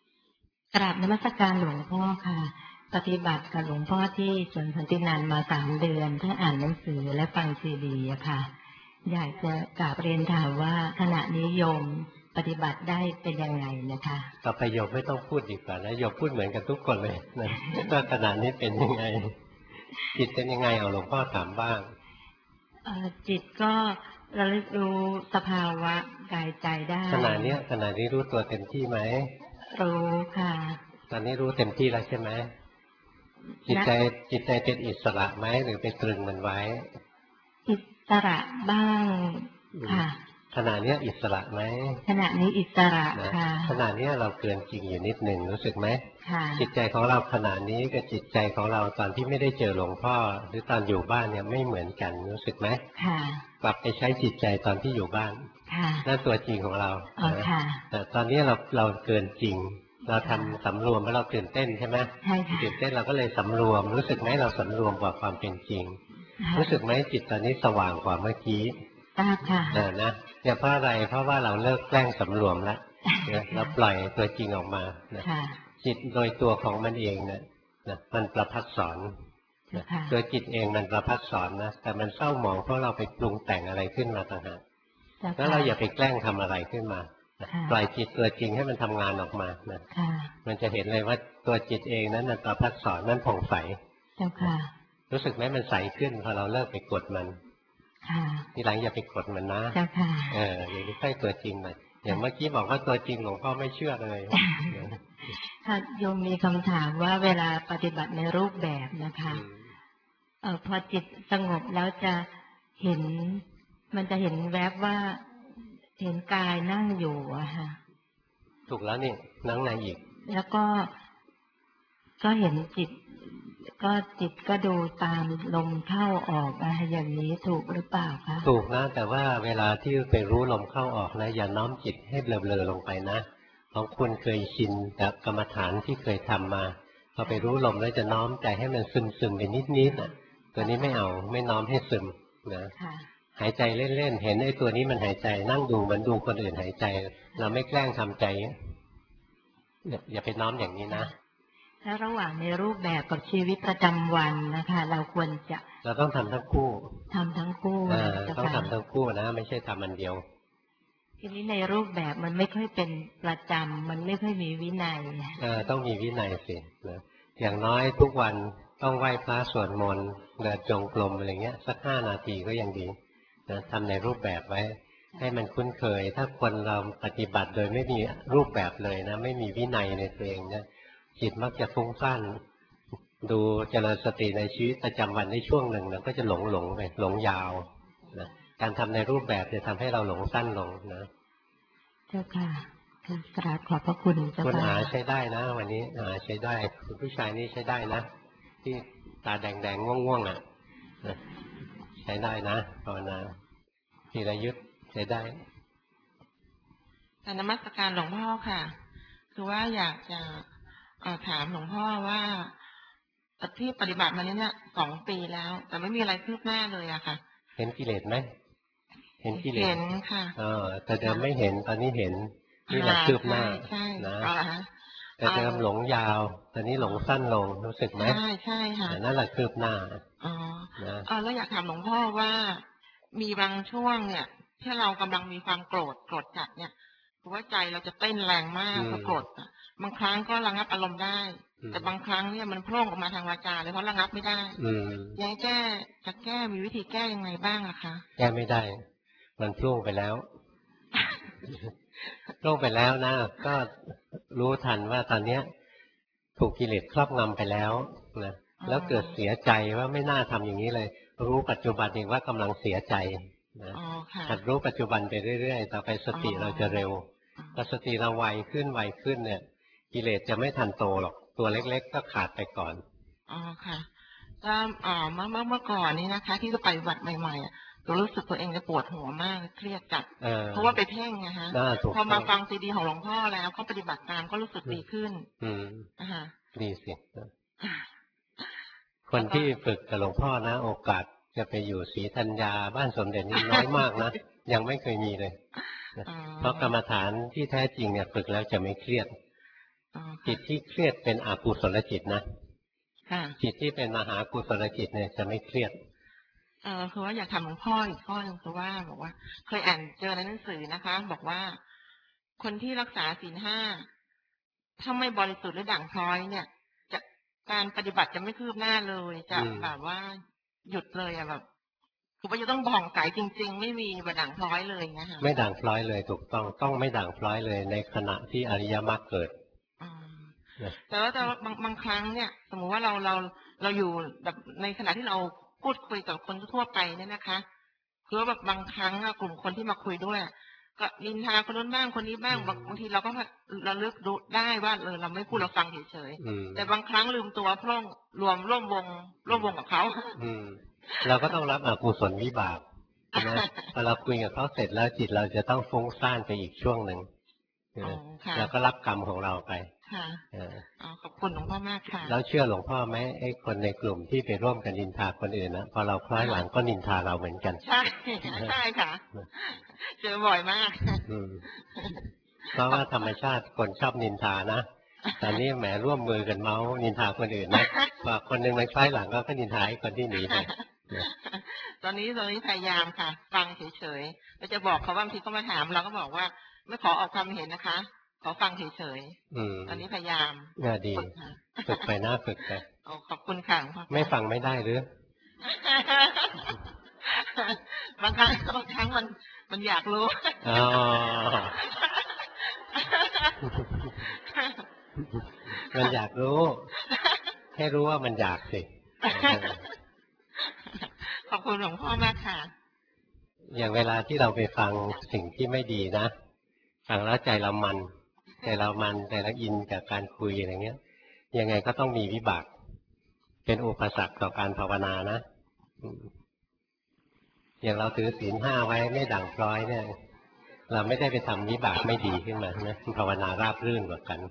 กราบนมัสการหลวงพ่อค่ะ ปฏิบัติกับหลวงพ่อที่สวนสันตินันท์มาสามเดือนทั้งอ่านหนังสือและฟังซีดีอะค่ะ อยากจะกราบเรียนถามว่าขณะนี้โยมปฏิบัติได้เป็นยังไงนะคะต่อไปโยมไม่ต้องพูดดีกว่านะโยมพูดเหมือนกันทุกคนเลยนะว่าขณะนี้เป็นยังไงจิตเป็นยังไงเอาหลวงพ่อถามบ้างจิตก็ระลึกรู้สภาวะกายใจได้ขณะนี้ขณะนี้รู้ตัวเต็มที่ไหมรู้ค่ะตอนนี้รู้เต็มที่แล้วใช่ไหมจิตใจจิตใจเป็นอิสระไหมหรือไปตรึงมันไว้อิสระบ้างค่ะขณะนี้อิสระไหมขณะนี้อิสระค่ะขณะนี้เราเกินจริงอยู่นิดหนึ่งรู้สึกไหมจิตใจของเราขณะนี้กับจิตใจของเราตอนที่ไม่ได้เจอหลวงพ่อหรือตอนอยู่บ้านเนี่ยไม่เหมือนกันรู้สึกไหมค่ะกลับไปใช้จิตใจตอนที่อยู่บ้านค่ะนั่นตัวจริงของเราค่ะแต่ตอนนี้เราเราเกินจริงเราทำสำรวมแล้วเราตื่นเต้นใช่ไหมใช่ค่ะตื่นเต้นเราก็เลยสำรวมรู้สึกไหมเราสำรวมกว่าความเป็นจริงรู้สึกไหมจิตตอนนี้สว่างกว่าเมื่อกี้ทราบค่ะเออนะเนี่ยเพราะอะไรเพราะว่าเราเลิกแกล้งสำรวมแล้วเราปล่อยตัวจริงออกมาจิตโดยตัวของมันเองเนี่ยมันประพัดสอนตัวจิตเองมันประพัดสอนนะแต่มันเศร้าหมองเพราะเราไปปรุงแต่งอะไรขึ้นมาต่างหากแล้วเราอย่าไปแกล้งทำอะไรขึ้นมาปล่อยจิตตัวจริงให้มันทำงานออกมานะมันจะเห็นเลยว่าตัวจิตเองนั้นมันประพัดสอนมันผ่องใสรู้สึกไหมมันใสขึ้นพอเราเลิกไปกดมันทีหลังอย่าไปกดมันนะเอออย่างนี้ใช่ตัวจริงหน่อยอย่างเมื่อกี้บอกว่าตัวจริงหลวงพ่อไม่เชื่อเลยค่ะโยมมีคำถามว่าเวลาปฏิบัติในรูปแบบนะคะเออพอจิตสงบแล้วจะเห็นมันจะเห็นแวบว่าเห็นกายนั่งอยู่อะค่ะถูกแล้วนี่นั่งไหนอีกแล้วก็ก็เห็นจิตก็จิตก็ดูตามลมเข้าออกอะไรอย่างนี้ถูกหรือเปล่าคะถูกนะแต่ว่าเวลาที่ไปรู้ลมเข้าออกนะอย่าน้อมจิตให้เบลอๆลงไปนะของคุณเคยชินกับกรรมฐานที่เคยทำมาพอไปรู้ลมแล้วจะน้อมใจให้มันซึมๆไปนิดๆอ่ะตัวนี้ไม่เอาไม่น้อมให้ซึมนะหายใจเล่นๆเห็นไอ้ตัวนี้มันหายใจนั่งดูเหมือนดูคนอื่นหายใจเราไม่แกล้งทำใจอย่าไปน้อมอย่างนี้นะถ้าระหว่างในรูปแบบกับชีวิตประจำวันนะคะเราควรจะเราต้องทำทั้งคู่ทำทั้งคู่ต้องทำทั้งคู่นะไม่ใช่ทำอันเดียวทีนี้ในรูปแบบมันไม่ค่อยเป็นประจำมันไม่ค่อยมีวินัยเออต้องมีวินัยสินะอย่างน้อยทุกวันต้องไหว้พระสวดมนต์เดินจงกรมอะไรเงี้ยสักห้านาทีก็ยังดีนะทำในรูปแบบไว้ให้มันคุ้นเคยถ้าคนเราปฏิบัติโดยไม่มีรูปแบบเลยนะไม่มีวินัยในตัวเองนะจิตมักจะฟุ้งซ่านดูเจริญสติในชีวิตประจำวันในช่วงหนึ่งนะก็จะหลงหลงไปหลงยาวนะการทำในรูปแบบจะทำให้เราหลงสั้นลงนะเจ้าค่ะกราบขอบพระคุณเจ้าค่ะคุณหาใช้ได้นะวันนี้หาใช้ได้คุณผู้ชายนี่ใช้ได้นะที่ตาแดงๆง่วงๆอ่ะใช้ได้นะภาวนาธีรยุทธใช้ได้การนมัสการหลวงพ่อค่ะคือว่าอยากจะถามหลวงพ่อว่าที่ปฏิบัติมาเนี่ยสองปีแล้วแต่ไม่มีอะไรคืบหน้าเลยอะค่ะเห็นกิเลสไหมเห็นกิเลสเห็นค่ะเออแต่เดิมไม่เห็นตอนนี้เห็นนี่แหละคืบหน้านะแต่เดิมหลงยาวตอนนี้หลงสั้นลงรู้สึกไหมใช่ใช่ค่ะนั่นแหละคืบหน้าอ๋อนะแล้วอยากถามหลวงพ่อว่ามีบางช่วงเนี่ยที่เรากำลังมีความโกรธโกรธจัดเนี่ยคือว่าใจเราจะเต้นแรงมากพอโกรธบางครั้งก็ระงับอารมณ์ได้แต่บางครั้งเนี่ยมันโผล่ออกมาทางวาจาเลยเพราะระงับไม่ได้ยังแก้จะแก้มีวิธีแก้ยังไงบ้างอะคะแก้ไม่ได้มันโผล่ไปแล้วโผล่ไปแล้วนะก็รู้ทันว่าตอนเนี้ยถูกกิเลสครอบงำไปแล้วนะแล้วเกิดเสียใจว่าไม่น่าทำอย่างนี้เลยรู้ปัจจุบันเองว่ากำลังเสียใจนะหัดรู้ปัจจุบันไปเรื่อยๆต่อไปสติเราจะเร็วพอสติเราไวขึ้นไวขึ้นเนี่ยกิเลสจะไม่ทันโตหรอกตัวเล็กๆก็ขาดไปก่อนอ๋อค่ะถ้าอ่าเมื่อเมื่อก่อนนี้นะคะที่จะไปวัดใหม่ๆอ่ะเรารู้สึกตัวเองจะปวดหัวมากเครียดจัดเพราะว่าไปเพ่งไงฮะพอมาฟังซีดีของหลวงพ่อแล้วก็ปฏิบัติตามก็รู้สึกดีขึ้นอืมอ่าดีสิคนที่ฝึกกับหลวงพ่อนะโอกาสจะไปอยู่ศรีธัญญาบ้านสมเด็จนี่น้อยมากนะยังไม่เคยมีเลยเพราะกรรมฐานที่แท้จริงเนี่ยฝึกแล้วจะไม่เครียดอ๋อจิตที่เครียดเป็นอกุศลจิตนะค่ะจิตที่เป็นมหากุศลจิตเนี่ยจะไม่เครียดเออคือว่าอยากถามหลวงพ่ออีกข้อหนึงคือว่าบอกว่า เคยอ่านเจอในหนังสือนะคะ บอกว่าคนที่รักษาศีลห้าถ้าไม่บริสุทธิ์หรือด่างพร้อยเนี่ย จะการปฏิบัติจะไม่คืบหน้าเลยจะอืมแบบว่าหยุดเลยอะแบบคือว่าจะต้องผ่องใสจริง ๆ ไม่มีแบบด่างพร้อยเลยนะคะไม่ด่างพร้อยเลยถูกต้องต้องไม่ด่างพร้อยเลยในขณะที่อริยมรรคเกิดอืมนะแต่ว่าแต่ว่าบางบางครั้งเนี่ย สมมุติว่าเราเราเราอยู่แบบในขณะที่เราพูดคุยกับคนทั่วไปเนี่ยนะคะคือว่าแบบบางครั้งอะกลุ่มคนที่มาคุยด้วยอะก็นินทาคนนู้นบ้างคนนี้บ้างบางบางทีเราก็เราเลือกดูได้ว่าเออเราไม่พูดเราฟังเฉยอืมๆแต่บางครั้งลืมตัวเพราะรวมร่วมวงร่วมวงกับเขาอืมเราก็ต้องรับอกุศลวิบากใช่ไหมพอเราคุยกับเขาเสร็จแล้วจิตเราจะต้องฟุ้งซ่านไปอีกช่วงหนึ่งอ๋อค่ะเราก็รับกรรมของเราไปค่ะเอออ๋อขอบคุณหลวงพ่อมากค่ะแล้วเชื่อหลวงพ่อไหมไอ้คนในกลุ่มที่ไปร่วมกันนินทาคนอื่นนะพอเราคล้อยหลังก็นินทาเราเหมือนกันใช่ใช่ค่ะ เจอบ่อยมากอืมเพราะว่าธรรมชาติคนชอบนินทานะตอนนี้แหมร่วมมือกันเมาส์นินทาคนอื่นนะพอคนหนึ่งมันคล้อยหลังก็ก็นินทาไอ้คนที่หนีไปตอนนี้ตอนนี้พยายามค่ะ ฟังเฉยๆเราจะบอกเขาว่าบางทีเขามาถามเราก็บอกว่าไม่ขอออกความเห็นนะคะ ขอฟังเฉยอืมๆตอนนี้พยายามน่าดีฝึกค่ะฝึกไปนะฝึกไปโอ้ขอบคุณค่ะหลวงพ่อไม่ฟังไม่ได้หรือบางครั้งบางครั้งมันมันอยากรู้อ๋อ มันอยากรู้ แค่รู้ว่ามันอยากสิขอบคุณหลวงพ่อมากค่ะอย่างเวลาที่เราไปฟังสิ่งที่ไม่ดีนะ ฟังแล้วใจเรามัน ใจเรามันใจเราอินกับการคุยอะไรเงี้ย ยังไงก็ต้องมีวิบาก เป็นอุปสรรคต่อการภาวนานะอืมอย่างเราถือศีลห้าไว้ไม่ด่างพร้อยเนี่ย เราไม่ได้ไปทำวิบากไม่ดีขึ้นมานะภาวนาราบรื่นกว่ากัน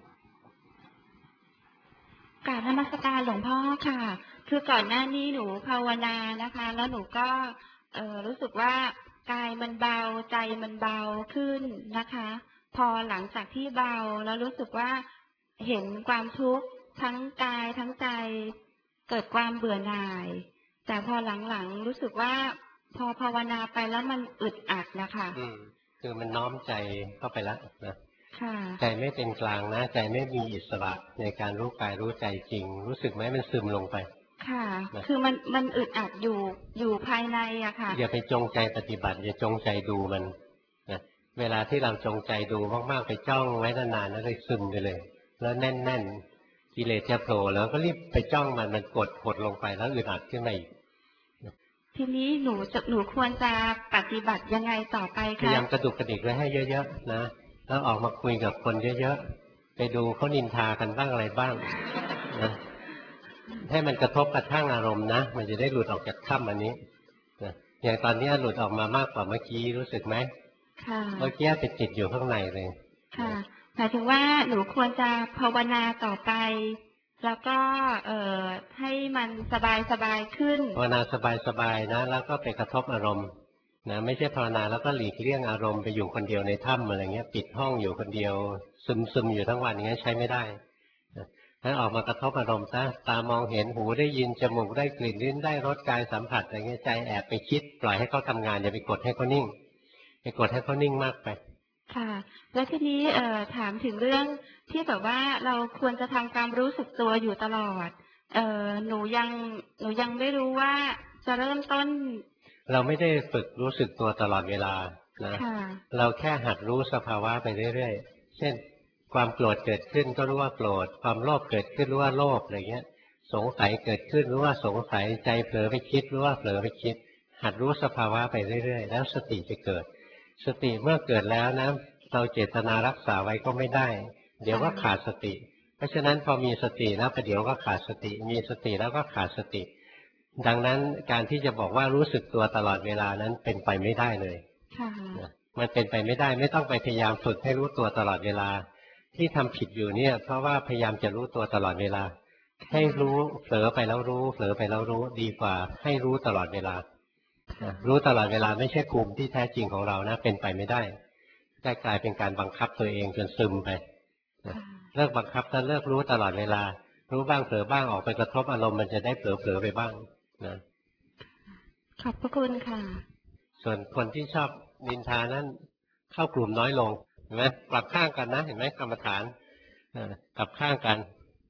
กราบนมัสการหลวงพ่อค่ะ คือก่อนหน้านี้หนูภาวนานะคะ แล้วหนูก็เอ่อรู้สึกว่ากายมันเบาใจมันเบาขึ้นนะคะ พอหลังจากที่เบาแล้วรู้สึกว่าเห็นความทุกข์ทั้งกายทั้งใจเกิดความเบื่อหน่าย แต่พอหลังๆรู้สึกว่าพอภาวนาไปแล้วมันอึดอัดนะคะอืมคือมันน้อมใจเข้าไปแล้วนะค่ะใจไม่เป็นกลางนะใจไม่มีอิสระในการรู้กายรู้ใจจริง รู้สึกไหมมันซึมลงไปค่ะนะคือมันมันอึดอัดอยู่อยู่ภายในอะค่ะอย่าไปจงใจปฏิบัติอย่าจงใจดูมันนะเวลาที่เราจงใจดูมากๆไปจ้องไว้นานๆแล้วเลยซึมไปเลย แล้วแน่นๆกิเลสจะโผล่แล้วก็รีบไปจ้องมันมันกดกดลงไปแล้วอึดอัดขึ้นมาอีกทีนี้หนูจะหนูควรจะปฏิบัติยังไงต่อไปพยาคะยามกระดุกกระดิกไว้ให้เยอะๆนะแล้วออกมาคุยกับคนเยอะๆไปดูเขานินทากันบ้างอะไรบ้างนะให้มันกระทบกระทั่งอารมณ์นะมันจะได้หลุดออกจากถ้ำอันนี้นะอย่างตอนนี้หลุดออกมามากกว่าเมื่อกี้รู้สึกไหมค่ะเมื่อกี้ไปติดอยู่ข้างในเลยค่ะหมายถึงว่าหนูควรจะภาวนาต่อไป แล้วก็เอ่อให้มันสบายสบายขึ้นภาวนาสบายๆนะแล้วก็ไปกระทบอารมณ์นะไม่ใช่ภาวนาแล้วก็หลีกเลี่ยงอารมณ์ไปอยู่คนเดียวในถ้ำอะไรเงี้ยปิดห้องอยู่คนเดียวซึมๆอยู่ทั้งวันอย่างเงี้ยใช้ไม่ได้นะถ้าออกมากระทบอารมณ์ซะตามองเห็นหูได้ยินจมูกได้กลิ่นลิ้นได้รสกายสัมผัสอะไรเงี้ยใจแอบไปคิดปล่อยให้เขาทำงานอย่าไปกดให้เขานิ่งไปกดให้เขานิ่งมากไปค่ะ แล้วทีนี้เอ่อถามถึงเรื่องที่แบบว่าเราควรจะทำความรู้สึกตัวอยู่ตลอด เอ่อหนูยังหนูยังไม่รู้ว่าจะเริ่มต้นเราไม่ได้ฝึกรู้สึกตัวตลอดเวลานะค่ะเราแค่หัดรู้สภาวะไปเรื่อยๆ เช่น ความโกรธเกิดขึ้นก็รู้ว่าโกรธ ความโลภเกิดขึ้นรู้ว่าโลภอะไรเงี้ย สงสัยเกิดขึ้นรู้ว่าสงสัย ใจเผลอไปคิดรู้ว่าเผลอไปคิด หัดรู้สภาวะไปเรื่อยๆ แล้วสติจะเกิด สติเมื่อเกิดแล้วนะ เราเจตนารักษาไว้ก็ไม่ได้ เดี๋ยวก็ขาดสติ เพราะฉะนั้นพอมีสติแล้วประเดี๋ยวก็ขาดสติ มีสติแล้วก็ขาดสติ ดังนั้นการที่จะบอกว่ารู้สึกตัวตลอดเวลานั้นเป็นไปไม่ได้เลยค่ะนะมันเป็นไปไม่ได้ไม่ต้องไปพยายามฝึกให้รู้ตัวตลอดเวลา ที่ทำผิดอยู่เนี่ย เพราะว่าพยายามจะรู้ตัวตลอดเวลา ให้รู้เผลอไปแล้วรู้เผลอไปแล้วรู้ดีกว่า ให้รู้ตลอดเวลานะรู้ตลอดเวลาไม่ใช่ภูมิที่แท้จริงของเรานะเป็นไปไม่ได้ได้กลายเป็นการบังคับตัวเองจนซึมไปนะค่ะเลิกบังคับถ้าเลิกรู้ตลอดเวลารู้บ้างเผลอบ้างออกไปกระทบอารมณ์มันจะได้เผลอๆไปบ้างนะขอบพระคุณค่ะส่วนคนที่ชอบนินทานั้นเข้ากลุ่มน้อยลงเห็นไหมกลับข้างกันนะเห็นไหมกรรมฐานกลับข้างกัน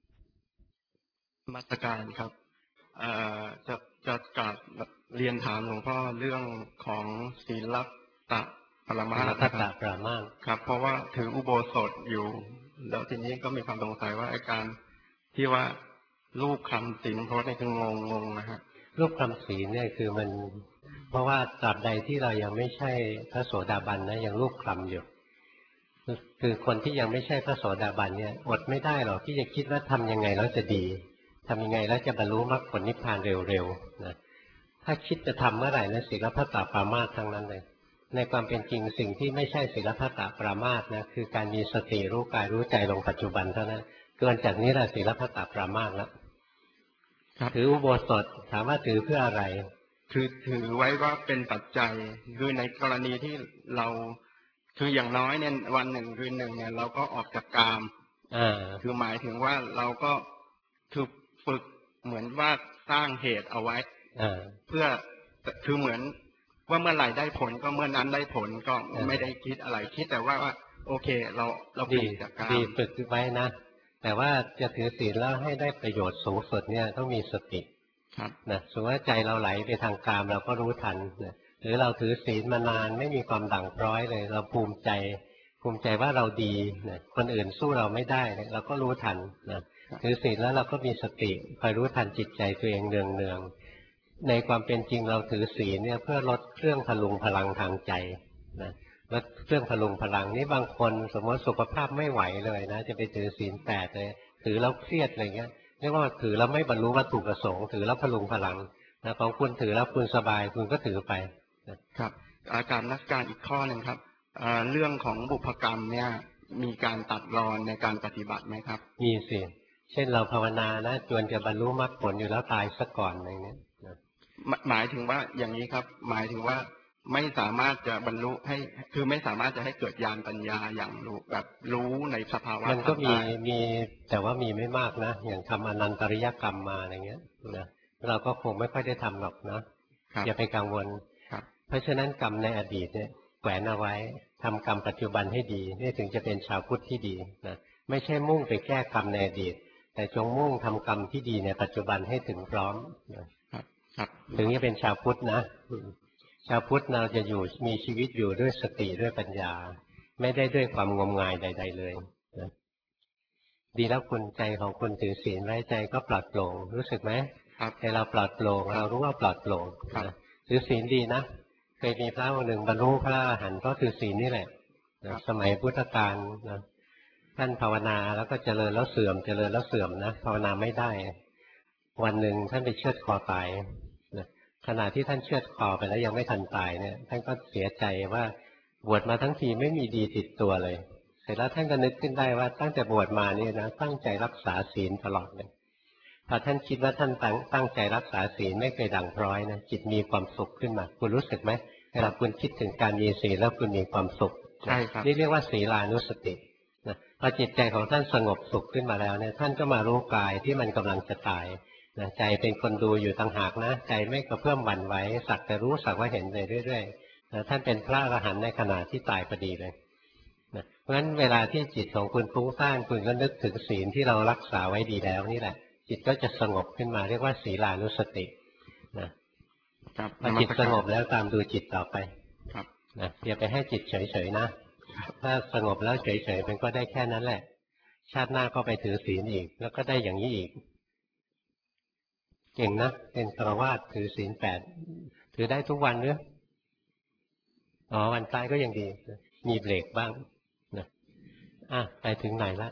มาตรการครับจะจะกราบเรียนถามหลวงพ่อเรื่องของศีลตะปรมาสน์นะครับปรมาสน์ครับเพราะว่าถืออุโบสถอยู่แล้วทีนี้ก็มีความสงสัยว่าอาการที่ว่ารูปคำศีลพจน์นี่คืองงงงนะฮะรูปคำศีลเนี่ยคือมันเพราะว่าตราบใดที่เรายังไม่ใช่พระโสดาบันนะยังรูปคำอยู่คือคนที่ยังไม่ใช่พระโสดาบันเนี่ยอดไม่ได้หรอกที่จะคิดว่าทำยังไงแล้วจะดีทำยังไงแล้วจะบรรลุมรรคผลนิพพานเร็วๆนะถ้าคิดจะทำเมื่อไหร่นะศีลพัตตปรามาสทั้งนั้นเลยในความเป็นจริงสิ่งที่ไม่ใช่ศีลพัตตปรามาสนะคือการมีสติรู้กายรู้ใจลงปัจจุบันเท่านั้นเกินจากนี้แหละศีลพัตตปรามาสแล้วถืออุโบสถถามว่าถือเพื่ออะไรคือถือไว้ว่าเป็นปัจจัยคือในกรณีที่เราคืออย่างน้อยเนี่ยวันหนึ่งคืนหนึ่งเนี่ยเราก็ออกจากกามคือหมายถึงว่าเราก็คือฝึกเหมือนว่าสร้างเหตุเอาไว้เพื่อคือเหมือนว่าเมื่อไหร่ได้ผลก็เมื่อนั้นได้ผลก็ไม่ได้คิดอะไรคิดแต่ว่าว่าโอเคเราเราปลีกจากกามดีฝึกไว้นะแต่ว่าจะถือศีลแล้วให้ได้ประโยชน์สูงสุดเนี่ยต้องมีสตินะสมมติว่าใจเราไหลไปทางกามเราก็รู้ทันนะหรือเราถือศีลมานานไม่มีความด่างพร้อยเลยเราภูมิใจภูมิใจว่าเราดีนะคนอื่นสู้เราไม่ได้เราก็รู้ทันนะถือศีลแล้วเราก็มีสติคอยรู้ทันจิตใจตัวเองเนืองเนืองในความเป็นจริงเราถือศีลเนี่ยเพื่อลดเครื่องพลุงพลังทางใจนะลดเครื่องพลุงพลังนี่บางคนสมมติสุขภาพไม่ไหวเลยนะจะไปถือศีลแปดเลยถือแล้วเครียดอะไรเงี้ยเรียกว่าถือแล้วไม่บรรลุวัตถุประสงค์ถือแล้วพลุงพลังนะของคุณถือแล้วคุณสบายคุณก็ถือไปครับอาการนักการอีกข้อหนึ่งครับเรื่องของบุพกรรมเนี่ยมีการตัดรอนในการปฏิบัติไหมครับมีสิเช่นเราภาวนานะจวนจะบรรลุมรรคผลอยู่แล้วตายซะก่อนอะไรเงี้ยหมายถึงว่าอย่างนี้ครับหมายถึงว่าไม่สามารถจะบรรลุให้คือไม่สามารถจะให้เกิดญาณปัญญาอย่างรู้แบบรู้ในสภาวะมันก็มีมีแต่ว่ามีไม่มากนะอย่างทำอนันตริยกรรมมาอะไรเงี้ยนะเราก็คงไม่ค่อยได้ทำหรอกนะอย่าไปกังวลเพราะฉะนั้นกรรมในอดีตเนี่ยแขวนเอาไว้ทำกรรมปัจจุบันให้ดีนี่ถึงจะเป็นชาวพุทธที่ดีนะไม่ใช่มุ่งไปแก้กรรมในอดีตแต่จงมุ่งทำกรรมที่ดีในปัจจุบันให้ถึงพร้อมนะครับถึงจะเป็นชาวพุทธนะชาวพุทธเราจะอยู่มีชีวิตอยู่ด้วยสติด้วยปัญญาไม่ได้ด้วยความงมงายใดๆเลยนะดีแล้วคุณใจของคุณถือศีลไว้ใจก็ปลอดโปร่งรู้สึกไหมใจเราปลอดโปร่งเรารู้ว่าปลอดโปร่งนะถือศีลดีนะเคยมีพระองค์หนึ่งบรรลุพระอรหันต์ก็ถือศีลนี่แหละนะสมัยพุทธกาลนะท่านภาวนาแล้วก็เจริญแล้วเสื่อมเจริญแล้วเสื่อมนะภาวนาไม่ได้วันหนึ่งท่านไปเชือดคอตายนะขณะที่ท่านเชือดคอไปแล้วยังไม่ทันตายเนี่ยท่านก็เสียใจว่าบวชมาทั้งทีไม่มีดีติดตัวเลยเสร็จแล้วท่านก็นึกขึ้นได้ว่าตั้งแต่บวชมานี่นะตั้งใจรักษาศีลตลอดเลยพอท่านคิดว่าท่านตั้งตั้งใจรักษาศีลไม่เคยด่างพร้อยนะจิตมีความสุขขึ้นมาคุณรู้สึกไหมเวลาคุณคิดถึงการมีศีลแล้วคุณมีความสุขใช่ครับนี่เรียกว่าศีลานุสตินะพอจิตใจของท่านสงบสุขขึ้นมาแล้วเนี่ยท่านก็มารู้กายที่มันกำลังจะตายนะใจเป็นคนดูอยู่ต่างหากนะใจไม่กระเพื่อมหวั่นไหวสักแต่รู้สักว่าเห็นไปเรื่อยๆนะท่านเป็นพระอรหันต์ในขณะที่ตายพอดีเลยนะเพราะฉะนั้นเวลาที่จิตของคุณฟุ้งซ่านคุณก็นึกถึงศีลที่เรารักษาไว้ดีแล้วนี่แหละจิตก็จะสงบขึ้นมาเรียกว่าศีลานุสตินะพอจิตสงบแล้วตามดูจิตต่อไปนะอย่าไปให้จิตเฉยๆนะถ้าสงบแล้วเฉยๆมันก็ได้แค่นั้นแหละชาติหน้าก็ไปถือศีลอีกแล้วก็ได้อย่างนี้อีกเก่งนะเป็นฆราวาสถือศีลแปดถือได้ทุกวันหรืออ๋อวันตายก็ยังดีมีเบรกบ้างนะอ่ะไปถึงไหนละ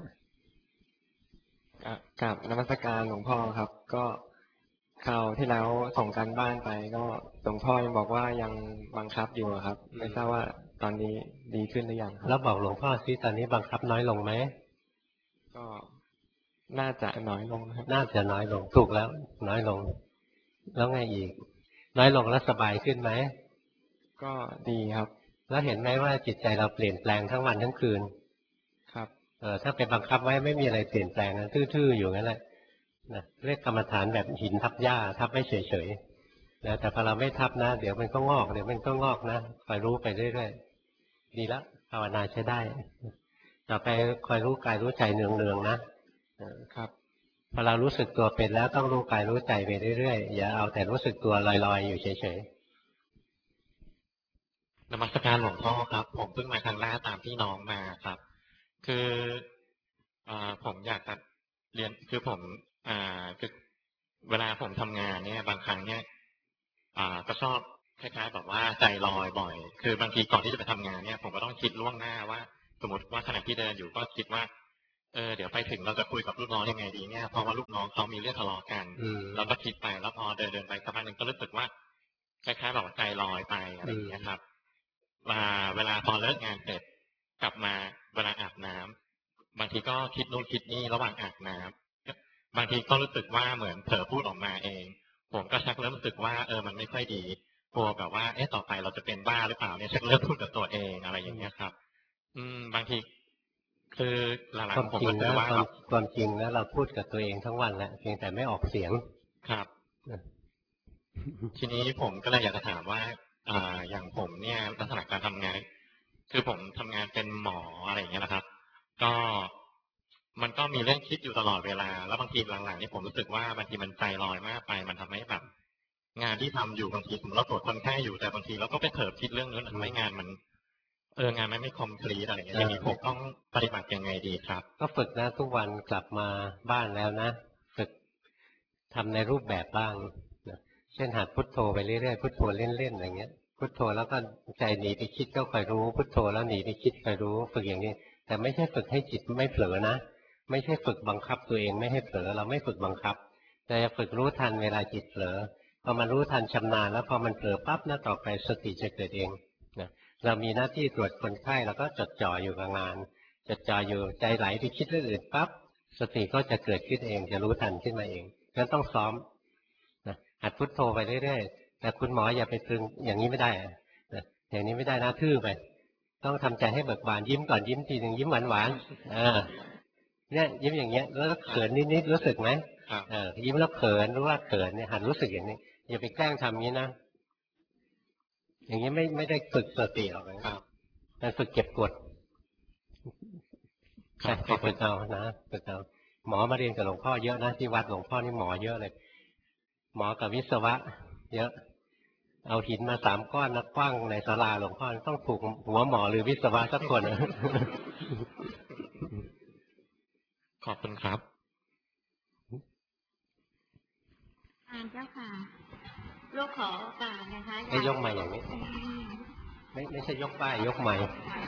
กับนมัสการหลวงพ่อครับก็คราวที่แล้วส่งการบ้านไปก็หลวงพ่อยังบอกว่ายังบังคับอยู่ครับไม่ทราบว่าตอนนี้ดีขึ้นหรือยังครับแล้วบอกหลวงพ่อซิตอนนี้บังคับน้อยลงไหมก็น่าจะน้อยลงครับน่าจะน้อยลงถูกแล้วน้อยลงแล้วไงอีกน้อยลงแล้วสบายขึ้นไหมก็ดีครับแล้วเห็นไหมว่าจิตใจเราเปลี่ยนแปลงทั้งวันทั้งคืนครับเออถ้าไปบังคับไว้ไม่มีอะไรเปลี่ยนแปลงนะทื่อๆอยู่งั้นแหละนะเรียกกรรมฐานแบบหินทับหญ้าทับไม่เฉยๆนะแต่พอเราไม่ทับนะเดี๋ยวมันก็งอกเดี๋ยวมันก็งอกนะคอยรู้ไปเรื่อยๆดีแล้วภาวนาใช้ได้ต่อไปคอยรู้กายรู้ใจเนืองๆนะครับพอเรารู้สึกตัวเป็นแล้วต้องรู้กายรู้ใจไปเรื่อยๆอย่าเอาแต่รู้สึกตัวลอยๆอยู่เฉยๆนมัสการหลวงพ่อครับผมเพิ่งมาครั้งแรกตามพี่น้องมาครับ คืออ่าผมอยากจะเรียนคือผมอ่าคือเวลาผมทำงานเนี่ยบางครั้งเนี่ยอ่าก็ชอบคล้ายๆแบบว่าใจลอยบ่อยคือบางทีก่อนที่จะไปทำงานเนี่ยผมก็ต้องคิดล่วงหน้าว่าสมมติว่าขณะที่เดินอยู่ก็คิดว่าเออเดี๋ยวไปถึงเราจะคุยกับลูกน้องยังไงดีเนี่ยเพราะว่าลูกน้องเขามีเรื่องทะเลาะกันเราก็คิดไปแล้วพอเดินเดินไปสักพักหนึ่งก็รู้สึกว่าคล้ายๆแบบใจลอยไปอะไรอย่างเงี้ยครับว่าเวลาพอเลิกงานเสร็จกลับมาเวลาอาบน้ำบางทีก็คิดนู่นคิดนี่ระหว่างอาบน้ำบางทีก็รู้สึกว่าเหมือนเผลอพูดออกมาเองผมก็ชักเริ่มรู้สึกว่าเออมันไม่ค่อยดีกลัวแบบว่าเอ๊ะต่อไปเราจะเป็นบ้าหรือเปล่าเนี่ยชักเริ่มพูดกับตัวเองอะไรอย่างเงี้ยครับอืมบางทีคือหลังๆผมก็คือว่าความจริงแล้วเราพูดกับตัวเองทั้งวันแหละเพียงแต่ไม่ออกเสียงครับทีนี้ผมก็เลยอยากจะถามว่าอ่าอย่างผมเนี่ยลักษณะการทำงานคือผมทำงานเป็นหมออะไรอย่างเงี้ยนะครับก็มันก็มีเรื่องคิดอยู่ตลอดเวลาแล้วบางทีหลังๆนี่ผมรู้สึกว่าบางทีมันใจลอยมากไปมันทำให้แบบงานที่ทำอยู่บางทีผมเราตรวจคนไข้อยู่แต่บางทีเราก็ไปเผลอคิดเรื่องนู้นทำให้งานมันเอองานมันไม่คอมพลีทอะไรอย่างเงี้ยอย่างนี้ผมต้องปฏิบัติยังไงดีครับก็ฝึกนะทุกวันกลับมาบ้านแล้วนะฝึกทำในรูปแบบบ้างนะเช่นหัดพุทโธไปเรื่อยๆพุทโธเล่นๆอะไรเงี้ยพุทโธแล้วก็ใจหนีไปคิดก็คอยรู้พุทโธแล้วหนีไปคิดคอยรู้ฝึกอย่างนี้แต่ไม่ใช่ฝึกให้จิตไม่เผลอนะไม่ใช่ฝึกบังคับตัวเองไม่ให้เผลอเราไม่ฝึกบังคับแต่ฝึกรู้ทันเวลาจิตเผลอพอมันรู้ทันชำนาญแล้วพอมันเผลอปั๊บนะต่อไปสติจะเกิดเองนะเรามีหน้าที่ตรวจคนไข้แล้วก็จดจ่ออยู่กับงานจดจ่ออยู่ใจไหลไปคิดเรื่องอื่นปั๊บสติก็จะเกิดขึ้นเองจะรู้ทันขึ้นมาเองงั้นต้องซ้อมนะหัดพุทโธไปเรื่อยๆแต่คุณหมออย่าไปตรึงอย่างนี้ไม่ได้นะอย่างนี้ไม่ได้นะทื่อไปต้องทำใจให้เบิกบานยิ้มก่อนยิ้มทีหนึ่งยิ้มหวานๆอ่าเนี่ยยิ้มอย่างเงี้ยแล้วเขินนิดๆรู้สึกไหมเออยิ้มแล้วเขินรู้ว่าเขินเนี่ยหัดรู้สึกอย่างนี้อย่าไปแกล้งทำงี้นะอย่างนี้ไม่ไม่ได้ฝึกสติหรอกนะครับมันฝึกเก็บกดใช่ฝึกเอานะฝึกเอาหมอมาเรียนกับหลวงพ่อเยอะนะที่วัดหลวงพ่อนี่หมอเยอะเลยหมอกับวิศวะเยอะเอาหินมาสามก้อนนักกว้างในศาลาหลวงพ่อต้องถูกหัวหมอหรือวิศวะสักคนขอบคุณครับอ่านเจ้าค่ะลูกขอโอกาสนะคะให้ยกมาอย่างนี้ไม่ไม่ใช่ยกป้ายยกใหม่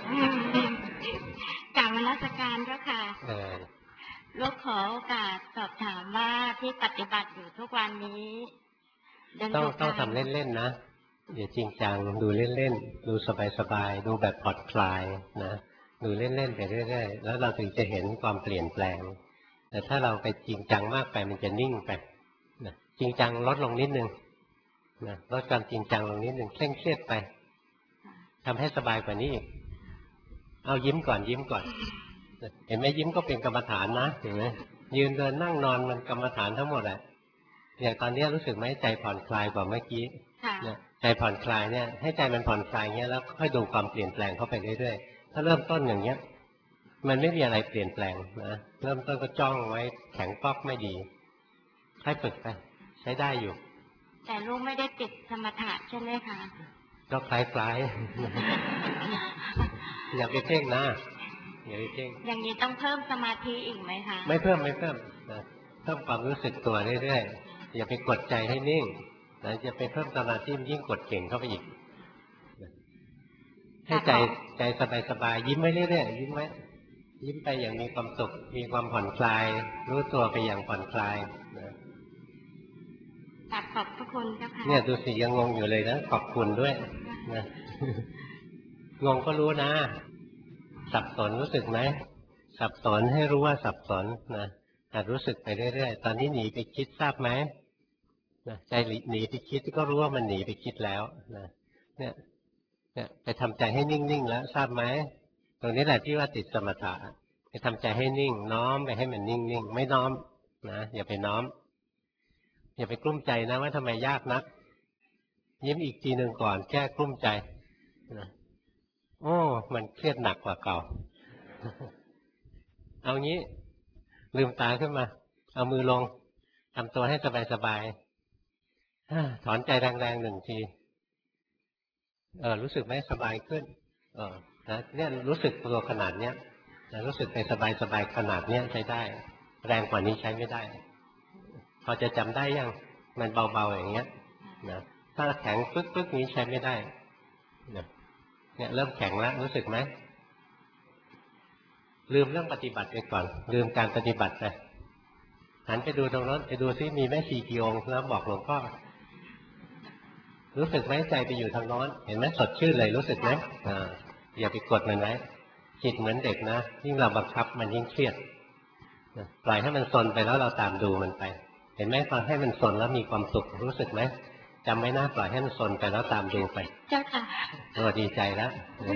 กราบนมัสการเจ้าค่ะลูกขอโอกาสสอบถามว่าที่ปฏิบัติอยู่ทุกวันนี้ต้องต้องทำเล่นๆนะอย่าจริงจังดูเล่นๆดูสบายๆดูแบบผ่อนคลายนะดูเล่นๆไปเรื่อยๆแล้วเราถึงจะเห็นความเปลี่ยนแปลงแต่ถ้าเราไปจริงจังมากไปมันจะนิ่งไปนะจริงจังลดลงนิดนึงนะลดความจริงจังลงนิดนึงเคร่งเครียดไปทำให้สบายกว่านี้อีกเอายิ้มก่อนยิ้มก่อนเห็นไหมยิ้มก็เป็นกรรมฐานนะเห็นไหมยืนเดินนั่งนอนมันกรรมฐานทั้งหมดแหละอย่างตอนนี้รู้สึกไหมใจผ่อนคลายกว่าเมื่อกี้ใจผ่อนคลายเนี่ยให้ใจมันผ่อนคลายเงี้ยแล้วค่อยดูความเปลี่ยนแปลงเข้าไปเรื่อยๆถ้าเริ่มต้นอย่างเงี้ยมันไม่มีอะไรเปลี่ยนแปลงนะเริ่มต้นก็จ้องไว้แข็งป๊อกไม่ดีค่อยฝึกไปใช้ได้อยู่แต่ลูกไม่ได้ติดสมถะใช่ไหมคะก็คล้ายๆอย่าไปเพ่งนะอย่าไปเพ่งอย่างนี้ต้องเพิ่มสมาธิอีกไหมคะไม่เพิ่มไม่เพิ่มนะเพิ่มความรู้สึกตัวเรื่อยๆอย่าไปกดใจให้นิ่งนะจะไปเพิ่มสมาธิยิ่งกดเก่งเข้าไปอีกให้ใจใจสบายๆยิ้มไว้เรื่อยๆยิ้มไว้ยิ้มไปอย่างมีความสุขมีความผ่อนคลายรู้ตัวไปอย่างผ่อนคลายนะขอบพระคุณเจ้าค่ะเนี่ยดูสิยังงงอยู่เลยนะขอบคุณด้วยนะงงก็รู้นะสับสนรู้สึกไหมสับสนให้รู้ว่าสับสนนะหัดรู้สึกไปเรื่อยๆตอนนี้หนีไปคิดทราบไหมนะใจหนีไปคิดก็รู้ว่ามันหนีไปคิดแล้วนะเนี่ยเนี่ยไปทำใจให้นิ่งๆแล้วทราบไหมตรงนี้แหละที่ว่าติดสมถะไปทำใจให้นิ่งน้อมไปให้มันนิ่งนิ่งไม่น้อมนะอย่าไปน้อมอย่าไปกลุ้มใจนะว่าทำไมยากนักยิ้มอีกทีหนึ่งก่อนแก้กลุ้มใจนะโอ้มันเครียดหนักกว่าเก่า เอางี้ลืมตาขึ้นมาเอามือลงทำตัวให้สบายๆถอนใจแรงๆหนึ่งทีเออรู้สึกไหมสบายขึ้นเออนะเนี่ยรู้สึกตัวขนาดเนี้ยนะรู้สึกไปสบายๆขนาดเนี้ยใช้ได้แรงกว่านี้ใช้ไม่ได้พอจะจำได้ยังมันเบาๆอย่างเงี้ยนะถ้าแข็งปึ๊กๆนี้ใช้ไม่ได้นะเนี่ยเริ่มแข็งแล้วรู้สึกไหมลืมเรื่องปฏิบัติไปก่อนลืมการปฏิบัติไปหันไปดูตรงนั้นไปดูซิมีแม่ชีกี่องค์แล้วบอกหลวงพ่อรู้สึกไหมใจไปอยู่ทางโน้นเห็นไหมสดชื่นเลยรู้สึกไหมอ่าอย่าไปกดมันไว้จิตเหมือนเด็กนะยิ่งเราบังคับมันยิ่งเครียดปล่อยให้มันซนไปแล้วเราตามดูมันไปเห็นไหมตอนให้มันซนแล้วมีความสุขรู้สึกไหมจำไว้นะปล่อยให้มันซนไปแล้วตามดูไปเจ้าค่ะโอ้ดีใจแล้ว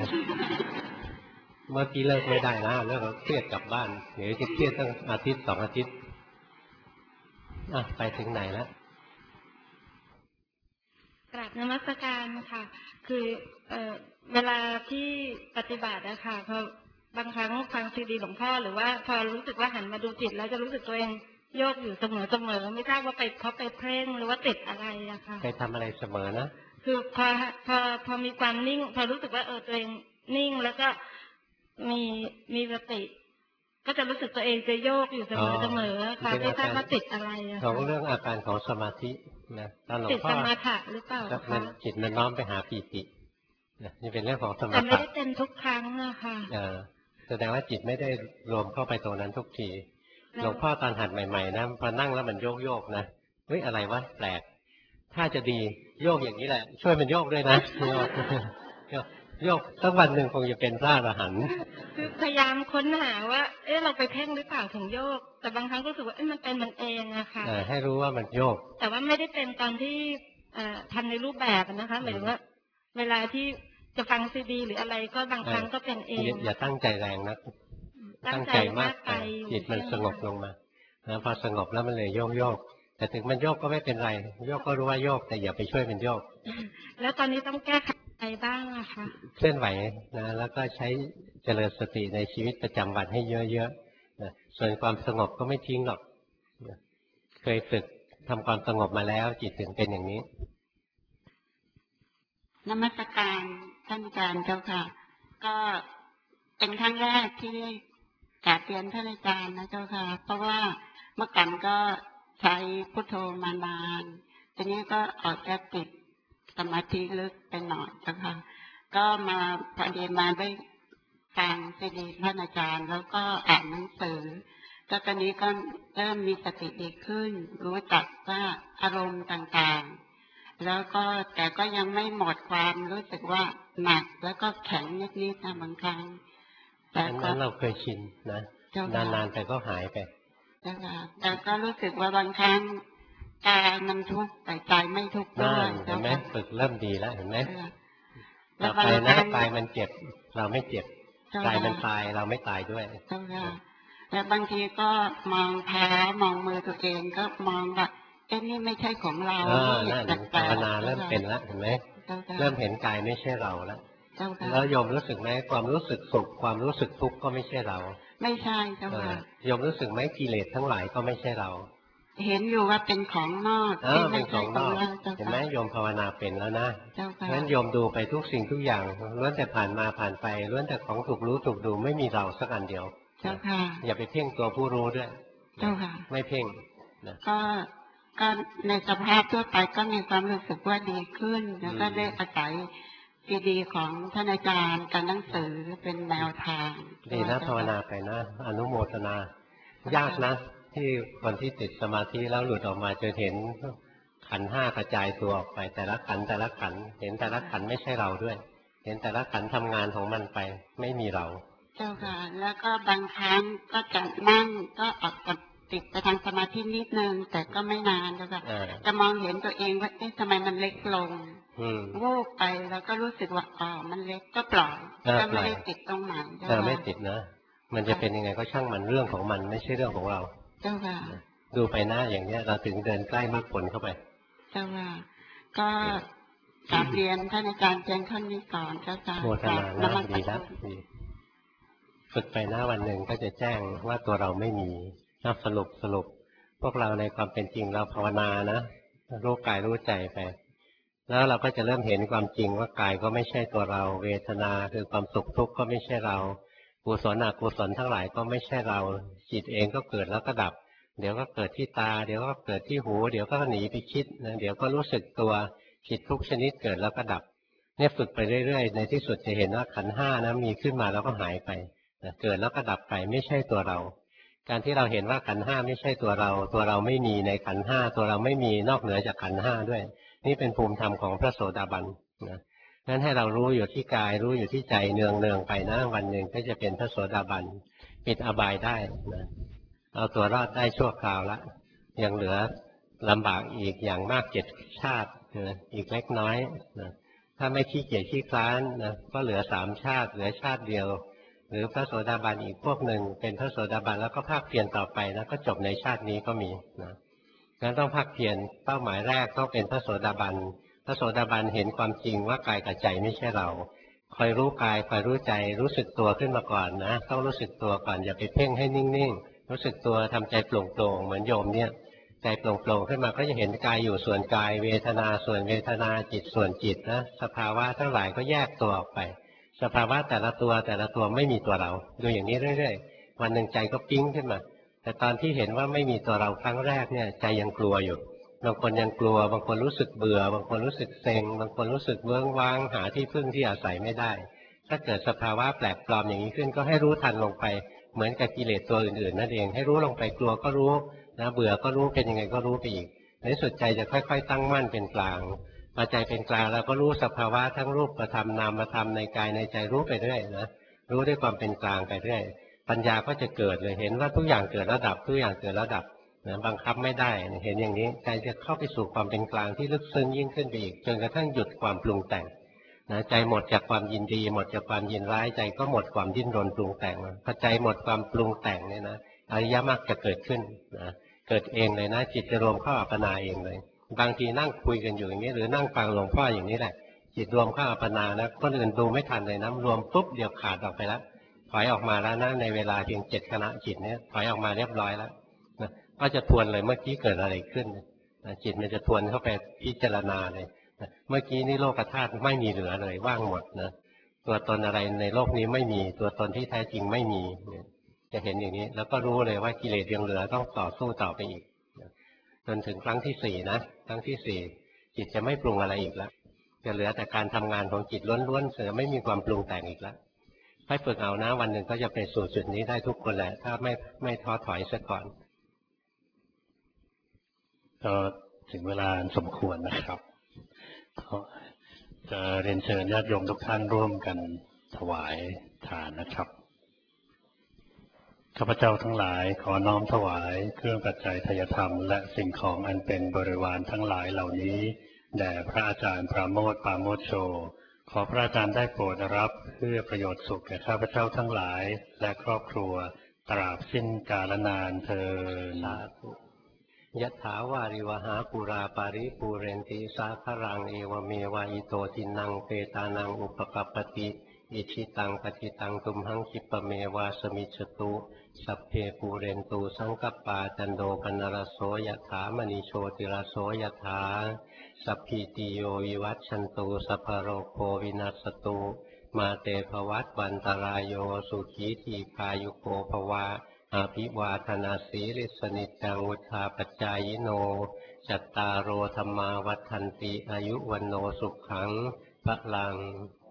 เมื่อกี้เลิกไม่ได้นะเลิกเครียดกลับบ้านเดี๋ยวจะเครียดตั้งอาทิตย์สองอาทิตย์อ่ะไปถึงไหนแล้วกราบนมัสการค่ะคือเอ่อเวลาที่ปฏิบัติอะค่ะพอบางครั้งฟังซีดีหลวงพ่อหรือว่าพอรู้สึกว่าหันมาดูจิตแล้วจะรู้สึกตัวเองโยกอยู่เสมอเสมอไม่ทราบว่าไปเพราะไปเพ่งหรือว่าติดอะไรอะค่ะไปทำอะไรเสมอนะคือพอพอพอมีความนิ่งพอรู้สึกว่าเออตัวเองนิ่งแล้วก็มีมีสติก็จะรู้สึกตัวเองจะโยกอยู่เสมอเสมอค่ะไม่ทราบว่าติดอะไรอะของเรื่องอาการของสมาธินะตอนหลวงพ่อติดสมาธิหรือเปล่าคะจิตมันน้อมไปหาปีตินี่เป็นเรื่องของสมาธิแต่ไม่ได้เป็นทุกครั้งนะคะแสดงว่าจิตไม่ได้รวมเข้าไปตรงนั้นทุกทีหลวงพ่อตอนหัดใหม่ๆนะพอนั่งแล้วมันโยกโยกนะเฮ้ยอะไรวะแปลกถ้าจะดีโยกอย่างนี้แหละช่วยมันโยกด้วยนะโยกโยกสักวันหนึ่งคงจะเป็นพระอรหันต์คือพยายามค้นหาว่าเอ๊ะเราไปเพ่งหรือเปล่าถึงโยกแต่บางครั้งก็รู้สึกว่าเอ๊ะมันเป็นมันเองอะค่ะให้รู้ว่ามันโยกแต่ว่าไม่ได้เป็นตอนที่ทำในรูปแบบนะคะหมายถึงว่าเวลาที่จะฟังซีดีหรืออะไรก็บางครั้งก็เป็นเองอย่าตั้งใจแรงนะตั้งใจมากไปจิตมันสงบลงมาแล้วพอสงบแล้วมันเลยโยกโยกแต่ถึงมันโยกก็ไม่เป็นไรโยกก็รู้ว่าโยกแต่อย่าไปช่วยมันโยกแล้วตอนนี้ต้องแก้ไขอะไรบ้างอะคะเคลื่อนไหวนะแล้วก็ใช้เจริญสติในชีวิตประจำวันให้เยอะๆนะส่วนความสงบก็ไม่ทิ้งหรอกนะเคยฝึกทำความสงบมาแล้วจิตถึงเป็นอย่างนี้นมัสการท่านอาจารย์เจ้าค่ะก็เป็นครั้งแรกที่กราบเรียนท่านอาจารย์นะเจ้าค่ะเพราะว่าเมื่อก่อนก็ใช้พุทโธมานานทีนี้ก็ออกจะติดสมาธิลึกไปหน่อยเจ้าค่ะก็มาพอดีมาได้ฟังซีดีท่านอาจารย์แล้วก็อ่านหนังสือก็ตอนนี้ก็เริ่มมีสติดีขึ้นรู้จักว่าอารมณ์ต่างๆแล้วก็แต่ก็ยังไม่หมดความรู้สึกว่าหนักแล้วก็แข็งนิดๆนะบางครั้งแต่นั้นเราเคยชินนะนานๆแต่ก็หายไปแต่ก็รู้สึกว่าบางครั้งกายมันทุกข์แต่ใจไม่ทุกข์ด้วยเห็นไหมฝึกเริ่มดีแล้วเห็นไหมต่อไปนะกายมันเจ็บเราไม่เจ็บกายมันตายเราไม่ตายด้วยแต่บางทีก็มองเท้ามองมือตัวเองก็มองว่าเอ๊ะนี่ไม่ใช่ของเรานั่นภาวนาเริ่มเป็นแล้วเห็นไหมเริ่มเห็นกายไม่ใช่เราแล้วแล้วโยมรู้สึกไหมความรู้สึกสุขความรู้สึกทุกข์ก็ไม่ใช่เราไม่ใช่เจ้าค่ะโยมรู้สึกไหมกิเลสทั้งหลายก็ไม่ใช่เราเห็นอยู่ว่าเป็นของนอกที่เป็นของนอกเห็นไหมโยมภาวนาเป็นแล้วนะเพราะฉะนั้นโยมดูไปทุกสิ่งทุกอย่างล้วนแต่ผ่านมาผ่านไปล้วนแต่ของถูกรู้ถูกดูไม่มีเราสักอันเดียวเจ้าค่ะอย่าไปเพ่งตัวผู้รู้ด้วยเจ้าค่ะไม่เพ่งนะก็ก็ในสภาพทั่วไปก็มีความรู้สึกว่าดีขึ้นแล้วก็ได้อาศัยซีดีของท่านอาจารย์การหนังสือเป็นแนวทางดีนะภาวนาไปนะอนุโมทนายากนะที่คนที่ติดสมาธิแล้วหลุดออกมาจะเห็นขันห้ากระจายตัวออกไปแต่ละขันแต่ละขันเห็นแต่ละขันไม่ใช่เราด้วยเห็นแต่ละขันทำงานของมันไปไม่มีเราเจ้าค่ะแล้วก็บางครั้งก็จะนั่งก็ออกกับติดไปทางสมาธินิดนึงแต่ก็ไม่นานเจ้าค่ะจะมองเห็นตัวเองว่าเอ๊ะทำไมมันเล็กลงวูบไปแล้วก็รู้สึกว่าอ๋อมันเล็กก็ปล่อยก็ไม่ได้ติดตรงไหนก็ไม่ติดนะมันจะเป็นยังไงก็ช่างมันเรื่องของมันไม่ใช่เรื่องของเราเจ้าค่ะดูไปหน้าอย่างเนี้ยเราถึงเดินใกล้มรรคผลเข้าไปเจ้าค่ะก็กราบเรียนท่านอาจารย์แจ้งขั้นนี้ก่อนเจ้าค่ะโมทนานะดีแล้วดีฝึกไปหน้าวันหนึ่งก็จะแจ้งว่าตัวเราไม่มีน่าสรุปสรุปพวกเราในความเป็นจริงเราภาวนานะรู้กายรู้ใจไปแล้วเราก็จะเริ่มเห็นความจริงว่ากายก็ไม่ใช่ตัวเราเวทนาคือความสุขทุกข์ก็ไม่ใช่เรากุศลอกุศลทั้งหลายก็ไม่ใช่เราจิตเองก็เกิดแล้วก็ดับเดี๋ยวก็เกิดที่ตาเดี๋ยวก็เกิดที่หูเดี๋ยวก็หนีไปคิดนะเดี๋ยวก็รู้สึกตัวจิตทุกชนิดเกิดแล้วก็ดับเนี่ยฝึกไปเรื่อยๆในที่สุดจะเห็นว่าขันธ์ห้านะมีขึ้นมาแล้วก็หายไปนะเกิดแล้วก็ดับไปไม่ใช่ตัวเราการที่เราเห็นว่าขันธ์ห้าไม่ใช่ตัวเราตัวเราไม่มีในขันธ์ห้าตัวเราไม่มีนอกเหนือจากขันธ์ห้าด้วยนี่เป็นภูมิธรรมของพระโสดาบันนะนั้นให้เรารู้อยู่ที่กายรู้อยู่ที่ใจเนืองเนืองไปนะวันหนึ่งก็จะเป็นพระโสดาบันปิดอบายได้นะเอาตัวรอดได้ชั่วคราวละยังเหลือลำบากอีกอย่างมากเจ็ดชาตินะอีกเล็กน้อยนะถ้าไม่ขี้เกียจขี้คลานนะก็เหลือสามชาติเหลือชาติเดียวหรือพระโสดาบันอีกพวกหนึ่งเป็นพระโสดาบันแล้วก็ภาคเพียรต่อไปแล้วก็จบในชาตินี้ก็มีนะงั้นต้องภาคเพียรเป้าหมายแรกต้องเป็นพระโสดาบันพระโสดาบันเห็นความจริงว่ากายกับใจไม่ใช่เราคอยรู้กายคอยรู้ใจรู้สึกตัวขึ้นมาก่อนนะต้องรู้สึกตัวก่อนอย่าไปเพ่งให้นิ่งๆรู้สึกตัวทำใจโปร่งๆเหมือนโยมเนี่ยใจโปร่งๆขึ้นมาก็จะเห็นกายอยู่ส่วนกายเวทนาส่วนเวทนาจิตส่วนจิตนะสภาวะทั้งหลายก็แยกตัวออกไปสภาวะแต่ละตัวแต่ละตัวไม่มีตัวเราดูอย่างนี้เรื่อยๆวันหนึ่งใจก็ปิ๊งขึ้นมาแต่ตอนที่เห็นว่าไม่มีตัวเราครั้งแรกเนี่ยใจยังกลัวอยู่บางคนยังกลัวบางคนรู้สึกเบื่อบางคนรู้สึกเซ็งบางคนรู้สึกเวิ้งว้างหาที่พึ่งที่อาศัยไม่ได้ถ้าเกิดสภาวะแปลกปลอมอย่างนี้ขึ้นก็ให้รู้ทันลงไปเหมือนกับกิเลสตัวอื่นๆนั่นเองให้รู้ลงไปกลัวก็รู้นะเบื่อก็รู้เป็นยังไงก็รู้ไปอีกในสุดใจจะค่อยๆตั้งมั่นเป็นกลางพอใจเป็นกลางเราก็รู้สภาวะทั้งรูปธรรมนามธรรมในกายในใจรู้ไปเรื่อยนะรู้ด้วยความเป็นกลางไปเรื่อยปัญญาก็จะเกิดเลยเห็นว่าทุกอย่างเกิดแล้วดับทุกอย่างเกิดแล้วดับนะบังคับไม่ได้เห็นอย่างนี้ใจจะเข้าไปสู่ความเป็นกลางที่ลึกซึ้งยิ่งขึ้นไปอีกจนกระทั่งหยุดความปรุงแต่งนะใจหมดจากความยินดีหมดจากความยินร้ายใจก็หมดความดิ้นรนปรุงแต่งพอใจหมดความปรุงแต่งเนี่ยนะอริยมรรคจะเกิดขึ้นนะเกิดเองเลยนะจิตจะรวมเข้าอัปปนาเองเลยบางทีนั่งคุยกันอยู่อย่างนี้หรือนั่งฟังหลวงพ่ออย่างนี้แหละจิตรวมเข้าอัปปนานะคนอื่นดูไม่ทันเลยนะรวมปุ๊บเดี๋ยวขาดออกไปแล้วถอยออกมาแล้วนะในเวลาเพียงเจ็ดขณะจิตเนี่ยถอยออกมาเรียบร้อยแล้วนะก็จะทวนเลยเมื่อกี้เกิดอะไรขึ้นนะจิตมันจะทวนเข้าไปพิจารณาเลยนะเมื่อกี้นี่โลกธาตุไม่มีเหลือเลยว่างหมดนะตัวตนอะไรในโลกนี้ไม่มีตัวตนที่แท้จริงไม่มีจะเห็นอย่างนี้แล้วก็รู้เลยว่ากิเลสยังเหลือต้องต่อสู้ต่อไปอีกจนถึงครั้งที่สี่นะครั้งที่สี่จิตจะไม่ปรุงอะไรอีกแล้วจะเหลือแต่การทำงานของจิตล้วนๆเสือไม่มีความปรุงแต่งอีกแล้วให้ฝึกเอานะวันหนึ่งก็จะไปสู่จุดนี้ได้ทุกคนแหละถ้าไม่ไม่ท้อถอยซะก่อนก็ถึงเวลาสมควรนะครับก็จะเรียนเชิญญาติโยมทุกท่านร่วมกันถวายทานนะครับข้าพเจ้าทั้งหลายขอน้อมถวายเครื่องปัจจัยทายธรรมและสิ่งของอันเป็นบริวารทั้งหลายเหล่านี้แด่พระอาจารย์ปราโมทย์ปราโมทโชขอพระอาจารย์ได้โปรดรับเพื่อประโยชน์สุขแก่ข้าพเจ้าทั้งหลายและครอบครัวตราบสิ้นกาลนานเทอญยะถาวาริวหาปุราปาริปูเรนติสาครังเอวเมวะอิโตทินังเปตานังอุปกัปปติอิชิตังปฏิตังตุมหังคิปะเมวะสมิจฉตุสัพเพปูเรนตูสังกัปปาจันโดปนรโสยถามณีโชติรโสยถาสัพพิติโยวิวัชชันตุสัพพโรโควินัสตุมาเตภวัตวันตรายโยสุขีทีคายุโกภวะอาภิวาทนาสีริสนิจังวุธาปัจจายโนจัตตารโอธรรมาวัฏันติอายุวันโนสุขังพระลัง